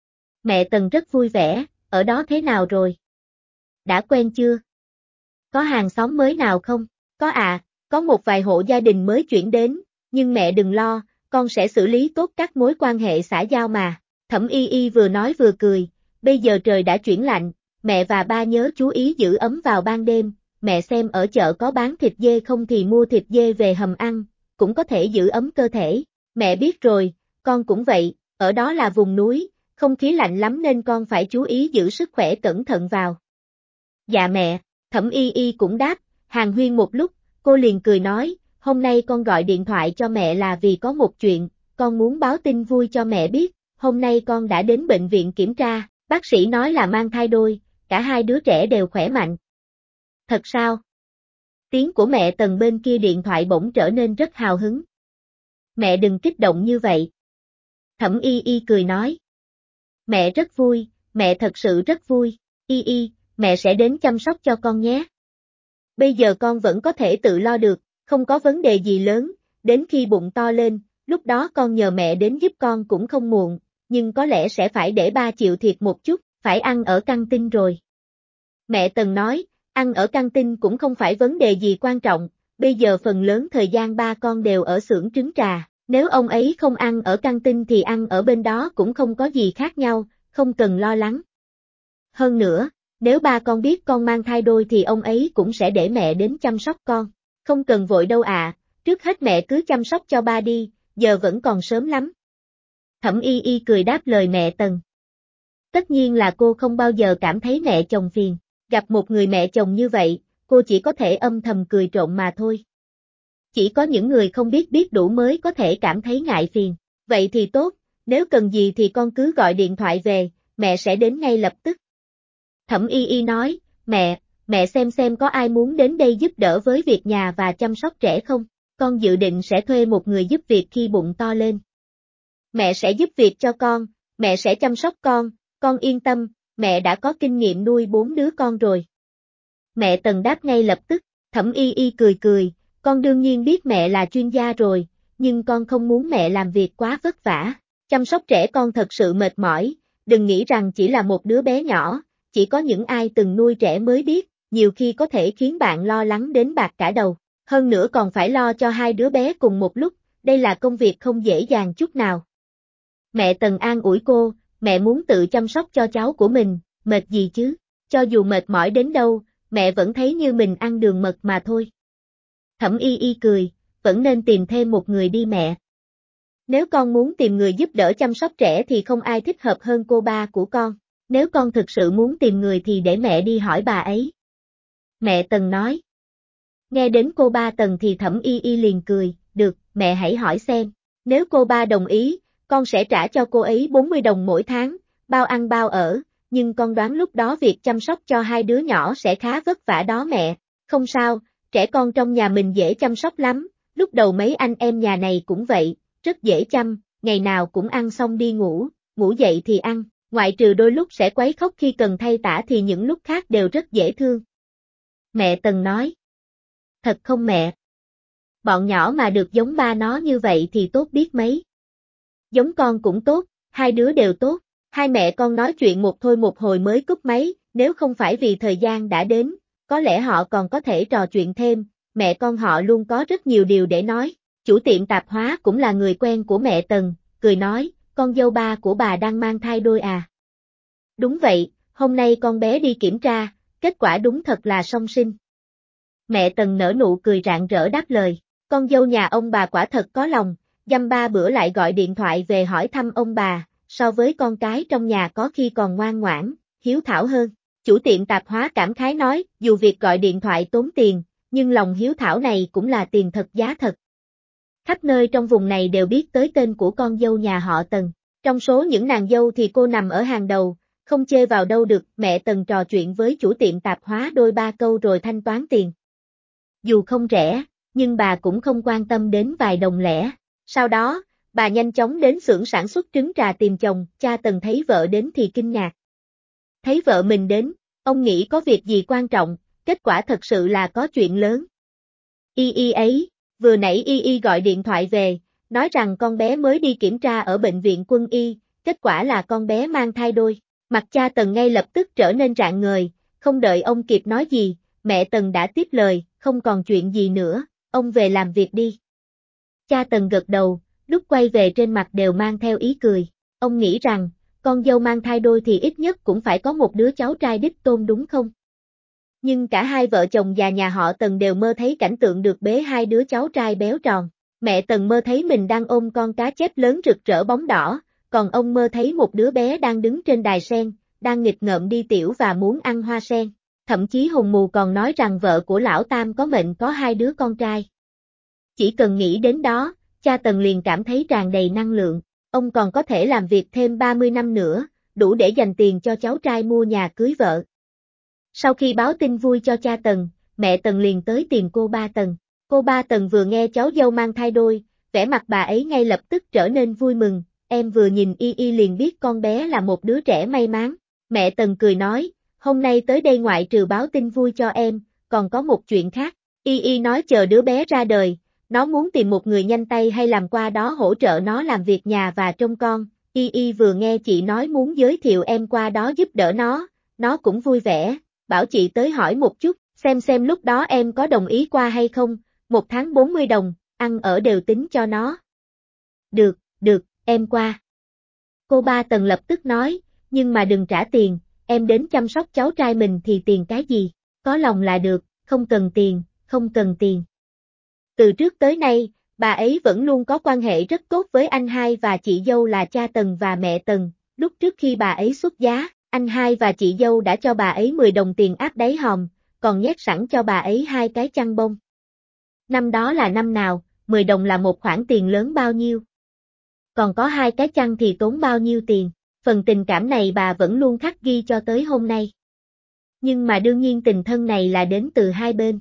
Mẹ Tần rất vui vẻ, ở đó thế nào rồi? Đã quen chưa? Có hàng xóm mới nào không? Có à, có một vài hộ gia đình mới chuyển đến, nhưng mẹ đừng lo, con sẽ xử lý tốt các mối quan hệ xã giao mà. Thẩm Y Y vừa nói vừa cười, bây giờ trời đã chuyển lạnh, mẹ và ba nhớ chú ý giữ ấm vào ban đêm, mẹ xem ở chợ có bán thịt dê không thì mua thịt dê về hầm ăn, cũng có thể giữ ấm cơ thể. Mẹ biết rồi, con cũng vậy, ở đó là vùng núi, không khí lạnh lắm nên con phải chú ý giữ sức khỏe cẩn thận vào. Dạ mẹ. Thẩm Y Y cũng đáp, hàn huyên một lúc, cô liền cười nói, hôm nay con gọi điện thoại cho mẹ là vì có một chuyện, con muốn báo tin vui cho mẹ biết, hôm nay con đã đến bệnh viện kiểm tra, bác sĩ nói là mang thai đôi, cả hai đứa trẻ đều khỏe mạnh. Thật sao? Tiếng của mẹ Tần bên kia điện thoại bỗng trở nên rất hào hứng. Mẹ đừng kích động như vậy. Thẩm Y Y cười nói. Mẹ rất vui, mẹ thật sự rất vui, Y Y, mẹ sẽ đến chăm sóc cho con nhé. Bây giờ con vẫn có thể tự lo được, không có vấn đề gì lớn, đến khi bụng to lên, lúc đó con nhờ mẹ đến giúp con cũng không muộn, nhưng có lẽ sẽ phải để ba chịu thiệt một chút, phải ăn ở căng tin rồi. Mẹ Tần nói, ăn ở căng tin cũng không phải vấn đề gì quan trọng, bây giờ phần lớn thời gian ba con đều ở xưởng trứng trà, nếu ông ấy không ăn ở căng tin thì ăn ở bên đó cũng không có gì khác nhau, không cần lo lắng. Hơn nữa, nếu ba con biết con mang thai đôi thì ông ấy cũng sẽ để mẹ đến chăm sóc con. Không cần vội đâu à, trước hết mẹ cứ chăm sóc cho ba đi, giờ vẫn còn sớm lắm. Thẩm Y Y cười đáp lời mẹ Tần. Tất nhiên là cô không bao giờ cảm thấy mẹ chồng phiền, gặp một người mẹ chồng như vậy, cô chỉ có thể âm thầm cười trộm mà thôi. Chỉ có những người không biết đủ mới có thể cảm thấy ngại phiền. Vậy thì tốt, nếu cần gì thì con cứ gọi điện thoại về, mẹ sẽ đến ngay lập tức. Thẩm Y Y nói, mẹ xem có ai muốn đến đây giúp đỡ với việc nhà và chăm sóc trẻ không? Con dự định sẽ thuê một người giúp việc khi bụng to lên. Mẹ sẽ giúp việc cho con, mẹ sẽ chăm sóc con yên tâm, mẹ đã có kinh nghiệm nuôi 4 đứa con rồi. Mẹ Tần đáp ngay lập tức, Thẩm Y Y cười, con đương nhiên biết mẹ là chuyên gia rồi, nhưng con không muốn mẹ làm việc quá vất vả. Chăm sóc trẻ con thật sự mệt mỏi, đừng nghĩ rằng chỉ là một đứa bé nhỏ. Chỉ có những ai từng nuôi trẻ mới biết, nhiều khi có thể khiến bạn lo lắng đến bạc cả đầu. Hơn nữa còn phải lo cho 2 đứa bé cùng một lúc, đây là công việc không dễ dàng chút nào. Mẹ Tần an ủi cô, mẹ muốn tự chăm sóc cho cháu của mình, mệt gì chứ, cho dù mệt mỏi đến đâu, mẹ vẫn thấy như mình ăn đường mật mà thôi. Thẩm Y Y cười, vẫn nên tìm thêm một người đi mẹ. Nếu con muốn tìm người giúp đỡ chăm sóc trẻ thì không ai thích hợp hơn cô ba của con. Nếu con thực sự muốn tìm người thì để mẹ đi hỏi bà ấy. Mẹ Tần nói. Nghe đến cô ba Tần thì Thẩm Y Y liền cười, được, mẹ hãy hỏi xem. Nếu cô ba đồng ý, con sẽ trả cho cô ấy 40 đồng mỗi tháng, bao ăn bao ở, nhưng con đoán lúc đó việc chăm sóc cho 2 đứa nhỏ sẽ khá vất vả đó mẹ. Không sao, trẻ con trong nhà mình dễ chăm sóc lắm, lúc đầu mấy anh em nhà này cũng vậy, rất dễ chăm, ngày nào cũng ăn xong đi ngủ, ngủ dậy thì ăn. Ngoại trừ đôi lúc sẽ quấy khóc khi cần thay tã thì những lúc khác đều rất dễ thương. Mẹ Tần nói. Thật không mẹ? Bọn nhỏ mà được giống ba nó như vậy thì tốt biết mấy. Giống con cũng tốt, hai đứa đều tốt. Hai mẹ con nói chuyện một thôi một hồi mới cúp máy, nếu không phải vì thời gian đã đến, có lẽ họ còn có thể trò chuyện thêm, mẹ con họ luôn có rất nhiều điều để nói. Chủ tiệm tạp hóa cũng là người quen của mẹ Tần, cười nói, con dâu ba của bà đang mang thai đôi à? Đúng vậy, hôm nay con bé đi kiểm tra, kết quả đúng thật là song sinh. Mẹ Tần nở nụ cười rạng rỡ đáp lời, con dâu nhà ông bà quả thật có lòng, dăm ba bữa lại gọi điện thoại về hỏi thăm ông bà, so với con cái trong nhà có khi còn ngoan ngoãn, hiếu thảo hơn. Chủ tiệm tạp hóa cảm khái nói, dù việc gọi điện thoại tốn tiền, nhưng lòng hiếu thảo này cũng là tiền thật giá thật. Khắp nơi trong vùng này đều biết tới tên của con dâu nhà họ Tần. Trong số những nàng dâu thì cô nằm ở hàng đầu, không chê vào đâu được, mẹ Tần trò chuyện với chủ tiệm tạp hóa đôi ba câu rồi thanh toán tiền. Dù không rẻ, nhưng bà cũng không quan tâm đến vài đồng lẻ. Sau đó, bà nhanh chóng đến xưởng sản xuất trứng trà tìm chồng, cha Tần thấy vợ đến thì kinh ngạc. Thấy vợ mình đến, ông nghĩ có việc gì quan trọng, kết quả thật sự là có chuyện lớn. Y ấy, vừa nãy Y gọi điện thoại về, nói rằng con bé mới đi kiểm tra ở bệnh viện quân y, kết quả là con bé mang thai đôi. Mặt cha Tần ngay lập tức trở nên rạng ngời, không đợi ông kịp nói gì, mẹ Tần đã tiếp lời, không còn chuyện gì nữa, ông về làm việc đi. Cha Tần gật đầu, lúc quay về trên mặt đều mang theo ý cười, ông nghĩ rằng, con dâu mang thai đôi thì ít nhất cũng phải có một đứa cháu trai đích tôn đúng không? Nhưng cả hai vợ chồng già nhà họ Tần đều mơ thấy cảnh tượng được bế hai đứa cháu trai béo tròn. Mẹ Tần mơ thấy mình đang ôm con cá chép lớn rực rỡ bóng đỏ, còn ông mơ thấy một đứa bé đang đứng trên đài sen, đang nghịch ngợm đi tiểu và muốn ăn hoa sen. Thậm chí Hùng Mù còn nói rằng vợ của lão Tam có mệnh có hai đứa con trai. Chỉ cần nghĩ đến đó, cha Tần liền cảm thấy tràn đầy năng lượng, ông còn có thể làm việc thêm 30 năm nữa, đủ để dành tiền cho cháu trai mua nhà cưới vợ. Sau khi báo tin vui cho cha Tần, mẹ Tần liền tới tìm cô ba Tần. Cô ba Tần vừa nghe cháu dâu mang thai đôi, vẻ mặt bà ấy ngay lập tức trở nên vui mừng, em vừa nhìn Y liền biết con bé là một đứa trẻ may mắn. Mẹ Tần cười nói, hôm nay tới đây ngoại trừ báo tin vui cho em, còn có một chuyện khác. Y nói chờ đứa bé ra đời, nó muốn tìm một người nhanh tay hay làm qua đó hỗ trợ nó làm việc nhà và trông con. Y vừa nghe chị nói muốn giới thiệu em qua đó giúp đỡ nó cũng vui vẻ, bảo chị tới hỏi một chút, xem lúc đó em có đồng ý qua hay không, 1 tháng 40 đồng, ăn ở đều tính cho nó. Được, em qua. Cô ba Tần lập tức nói, nhưng mà đừng trả tiền, em đến chăm sóc cháu trai mình thì tiền cái gì, có lòng là được, không cần tiền. Từ trước tới nay, bà ấy vẫn luôn có quan hệ rất tốt với anh hai và chị dâu là cha Tần và mẹ Tần, lúc trước khi bà ấy xuất giá, anh hai và chị dâu đã cho bà ấy 10 đồng tiền áp đáy hòm, còn nhét sẵn cho bà ấy 2 cái chăn bông. Năm đó là năm nào, 10 đồng là một khoản tiền lớn bao nhiêu? Còn có 2 cái chăn thì tốn bao nhiêu tiền? Phần tình cảm này bà vẫn luôn khắc ghi cho tới hôm nay. Nhưng mà đương nhiên tình thân này là đến từ hai bên.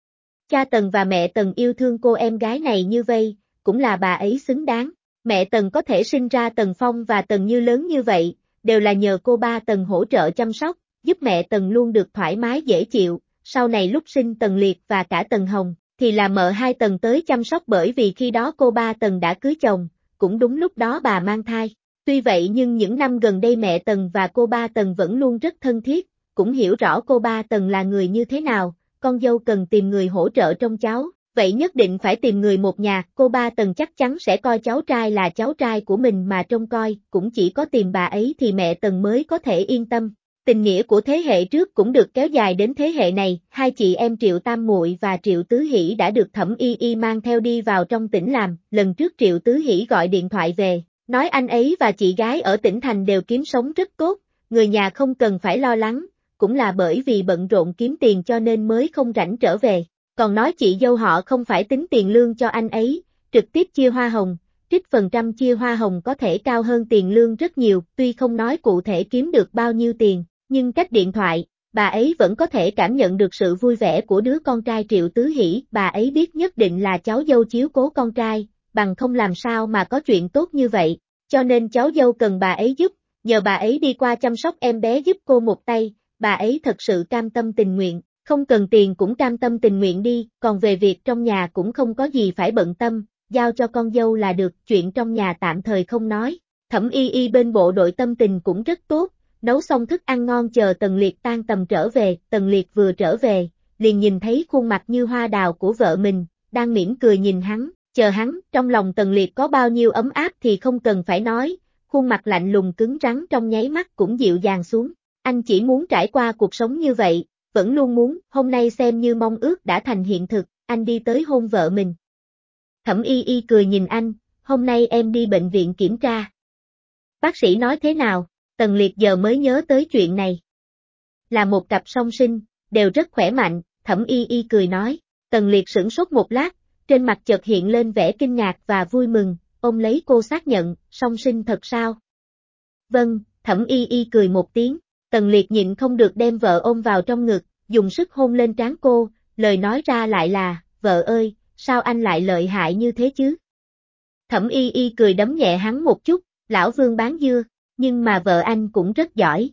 Cha Tần và mẹ Tần yêu thương cô em gái này như vây, cũng là bà ấy xứng đáng. Mẹ Tần có thể sinh ra Tần Phong và Tần Như lớn như vậy, đều là nhờ cô ba Tần hỗ trợ chăm sóc, giúp mẹ Tần luôn được thoải mái dễ chịu. Sau này lúc sinh Tần Liệt và cả Tần Hồng, thì là mợ hai Tần tới chăm sóc bởi vì khi đó cô ba Tần đã cưới chồng, cũng đúng lúc đó bà mang thai. Tuy vậy nhưng những năm gần đây mẹ Tần và cô ba Tần vẫn luôn rất thân thiết, cũng hiểu rõ cô ba Tần là người như thế nào. Con dâu cần tìm người hỗ trợ trông cháu, vậy nhất định phải tìm người một nhà, cô ba Tần chắc chắn sẽ coi cháu trai là cháu trai của mình mà trông coi, cũng chỉ có tìm bà ấy thì mẹ Tần mới có thể yên tâm. Tình nghĩa của thế hệ trước cũng được kéo dài đến thế hệ này, hai chị em Triệu Tam Muội và Triệu Tứ Hỷ đã được Thẩm Y mang theo đi vào trong tỉnh làm, lần trước Triệu Tứ Hỷ gọi điện thoại về, nói anh ấy và chị gái ở tỉnh thành đều kiếm sống rất tốt, người nhà không cần phải lo lắng. Cũng là bởi vì bận rộn kiếm tiền cho nên mới không rảnh trở về, còn nói chị dâu họ không phải tính tiền lương cho anh ấy, trực tiếp chia hoa hồng, trích phần trăm chia hoa hồng có thể cao hơn tiền lương rất nhiều, tuy không nói cụ thể kiếm được bao nhiêu tiền, nhưng cách điện thoại, bà ấy vẫn có thể cảm nhận được sự vui vẻ của đứa con trai Triệu Tứ Hỷ, bà ấy biết nhất định là cháu dâu chiếu cố con trai, bằng không làm sao mà có chuyện tốt như vậy, cho nên cháu dâu cần bà ấy giúp, nhờ bà ấy đi qua chăm sóc em bé giúp cô một tay. Bà ấy thật sự cam tâm tình nguyện, Không cần tiền cũng cam tâm tình nguyện đi, còn về việc trong nhà cũng không có gì phải bận tâm, giao cho con dâu là được, chuyện trong nhà tạm thời không nói. Thẩm Y Y bên bộ đội tâm tình cũng rất tốt, nấu xong thức ăn ngon chờ Tần Liệt tan tầm trở về, Tần Liệt vừa trở về, liền nhìn thấy khuôn mặt như hoa đào của vợ mình, đang mỉm cười nhìn hắn, chờ hắn, trong lòng Tần Liệt có bao nhiêu ấm áp thì không cần phải nói, khuôn mặt lạnh lùng cứng rắn trong nháy mắt cũng dịu dàng xuống, anh chỉ muốn trải qua cuộc sống như vậy, vẫn luôn muốn, hôm nay xem như mong ước đã thành hiện thực, anh đi tới hôn vợ mình. Thẩm Y Y cười nhìn anh, hôm nay em đi bệnh viện kiểm tra. Bác sĩ nói thế nào? Tần Liệt giờ mới nhớ tới chuyện này. Là một cặp song sinh, đều rất khỏe mạnh, Thẩm Y Y cười nói. Tần Liệt sửng sốt một lát, trên mặt chợt hiện lên vẻ kinh ngạc và vui mừng, ôm lấy cô xác nhận, song sinh thật sao? Vâng, Thẩm Y Y cười một tiếng, Tần Liệt nhịn không được đem vợ ôm vào trong ngực, dùng sức hôn lên trán cô, lời nói ra lại là, vợ ơi, sao anh lại lợi hại như thế chứ? Thẩm Y Y cười đấm nhẹ hắn một chút, lão Vương bán dưa, nhưng mà vợ anh cũng rất giỏi.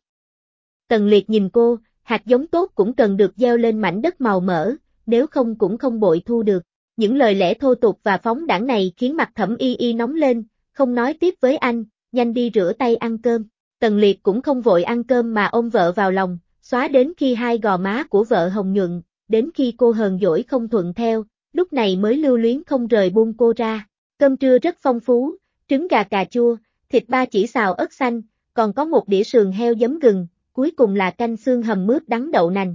Tần Liệt nhìn cô, hạt giống tốt cũng cần được gieo lên mảnh đất màu mỡ, nếu không cũng không bội thu được. Những lời lẽ thô tục và phóng đãng này khiến mặt Thẩm Y Y nóng lên, không nói tiếp với anh, nhanh đi rửa tay ăn cơm. Tần Liệt cũng không vội ăn cơm mà ôm vợ vào lòng, xóa đến khi hai gò má của vợ hồng nhuận, đến khi cô hờn dỗi không thuận theo, lúc này mới lưu luyến không rời buông cô ra. Cơm trưa rất phong phú, trứng gà cà chua, thịt ba chỉ xào ớt xanh, còn có một đĩa sườn heo giấm gừng, cuối cùng là canh xương hầm mướp đắng đậu nành.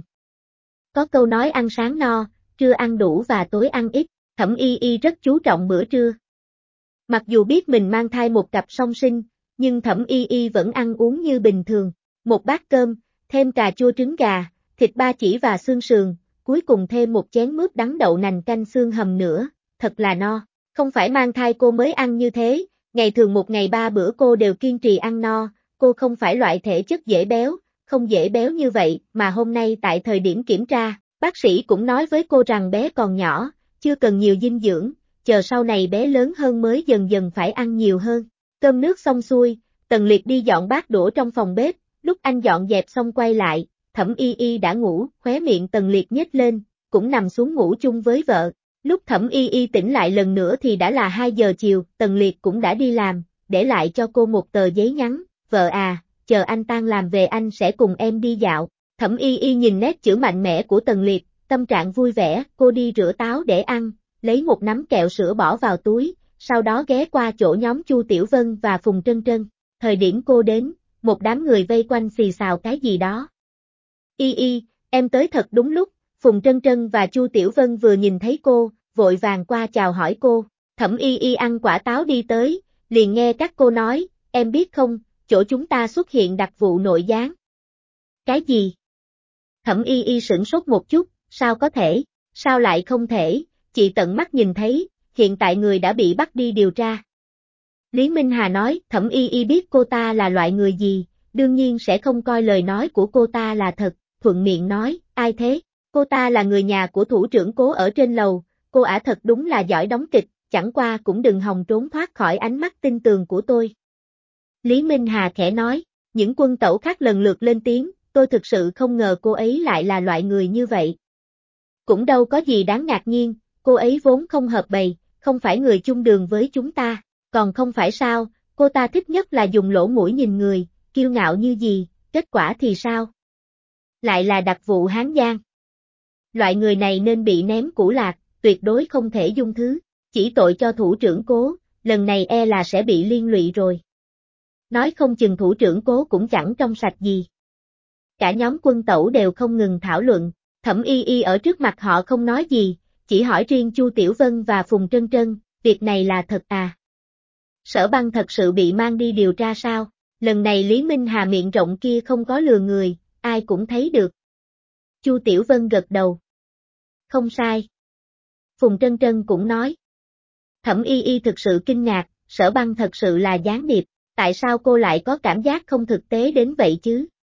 Có câu nói ăn sáng no, trưa ăn đủ và tối ăn ít, Thẩm Y Y rất chú trọng bữa trưa. Mặc dù biết mình mang thai một cặp song sinh, nhưng Thẩm Y Y vẫn ăn uống như bình thường, một bát cơm, thêm cà chua trứng gà, thịt ba chỉ và xương sườn, cuối cùng thêm một chén mướp đắng đậu nành canh xương hầm nữa, thật là no, không phải mang thai cô mới ăn như thế, ngày thường một ngày 3 bữa cô đều kiên trì ăn no, cô không phải loại thể chất dễ béo, không dễ béo như vậy, mà hôm nay tại thời điểm kiểm tra, bác sĩ cũng nói với cô rằng bé còn nhỏ, chưa cần nhiều dinh dưỡng, chờ sau này bé lớn hơn mới dần dần phải ăn nhiều hơn. Cơm nước xong xuôi, Tần Liệt đi dọn bát đũa trong phòng bếp, lúc anh dọn dẹp xong quay lại, Thẩm Y Y đã ngủ, khóe miệng Tần Liệt nhếch lên, cũng nằm xuống ngủ chung với vợ. Lúc Thẩm Y Y tỉnh lại lần nữa thì đã là 2 giờ chiều, Tần Liệt cũng đã đi làm, để lại cho cô một tờ giấy nhắn, vợ à, chờ anh tan làm về anh sẽ cùng em đi dạo. Thẩm Y Y nhìn nét chữ mạnh mẽ của Tần Liệt, tâm trạng vui vẻ, cô đi rửa táo để ăn, lấy một nắm kẹo sữa bỏ vào túi, sau đó ghé qua chỗ nhóm Chu Tiểu Vân và Phùng Trân Trân. Thời điểm cô đến, một đám người vây quanh xì xào cái gì đó. Y Y, em tới thật đúng lúc, Phùng Trân Trân và Chu Tiểu Vân vừa nhìn thấy cô, vội vàng qua chào hỏi cô. Thẩm Y Y ăn quả táo đi tới, liền nghe các cô nói, em biết không, chỗ chúng ta xuất hiện đặc vụ nội gián. Cái gì? Thẩm Y Y sửng sốt một chút, sao có thể, sao lại không thể, chị tận mắt nhìn thấy, hiện tại người đã bị bắt đi điều tra. Lý Minh Hà nói, Thẩm Y Y biết cô ta là loại người gì, đương nhiên sẽ không coi lời nói của cô ta là thật, thuận miệng nói, ai thế, cô ta là người nhà của thủ trưởng Cố ở trên lầu, cô ả thật đúng là giỏi đóng kịch, chẳng qua cũng đừng hòng trốn thoát khỏi ánh mắt tinh tường của tôi. Lý Minh Hà khẽ nói, những quân tẩu khác lần lượt lên tiếng, tôi thực sự không ngờ cô ấy lại là loại người như vậy. Cũng đâu có gì đáng ngạc nhiên, cô ấy vốn không hợp bầy, không phải người chung đường với chúng ta, còn không phải sao, cô ta thích nhất là dùng lỗ mũi nhìn người, kiêu ngạo như gì, kết quả thì sao? Lại là đặc vụ Hán Giang. Loại người này nên bị ném củ lạc, tuyệt đối không thể dung thứ, chỉ tội cho thủ trưởng Cố, lần này e là sẽ bị liên lụy rồi. Nói không chừng thủ trưởng Cố cũng chẳng trong sạch gì. Cả nhóm quân tẩu đều không ngừng thảo luận, Thẩm Y Y ở trước mặt họ không nói gì, chỉ hỏi riêng Chu Tiểu Vân và Phùng Trân Trân, việc này là thật à? Sở Băng thật sự bị mang đi điều tra sao? Lần này Lý Minh Hà miệng rộng kia không có lừa người, ai cũng thấy được. Chu Tiểu Vân gật đầu. Không sai. Phùng Trân Trân cũng nói. Thẩm Y Y thực sự kinh ngạc, Sở Băng thật sự là gián điệp, tại sao cô lại có cảm giác không thực tế đến vậy chứ?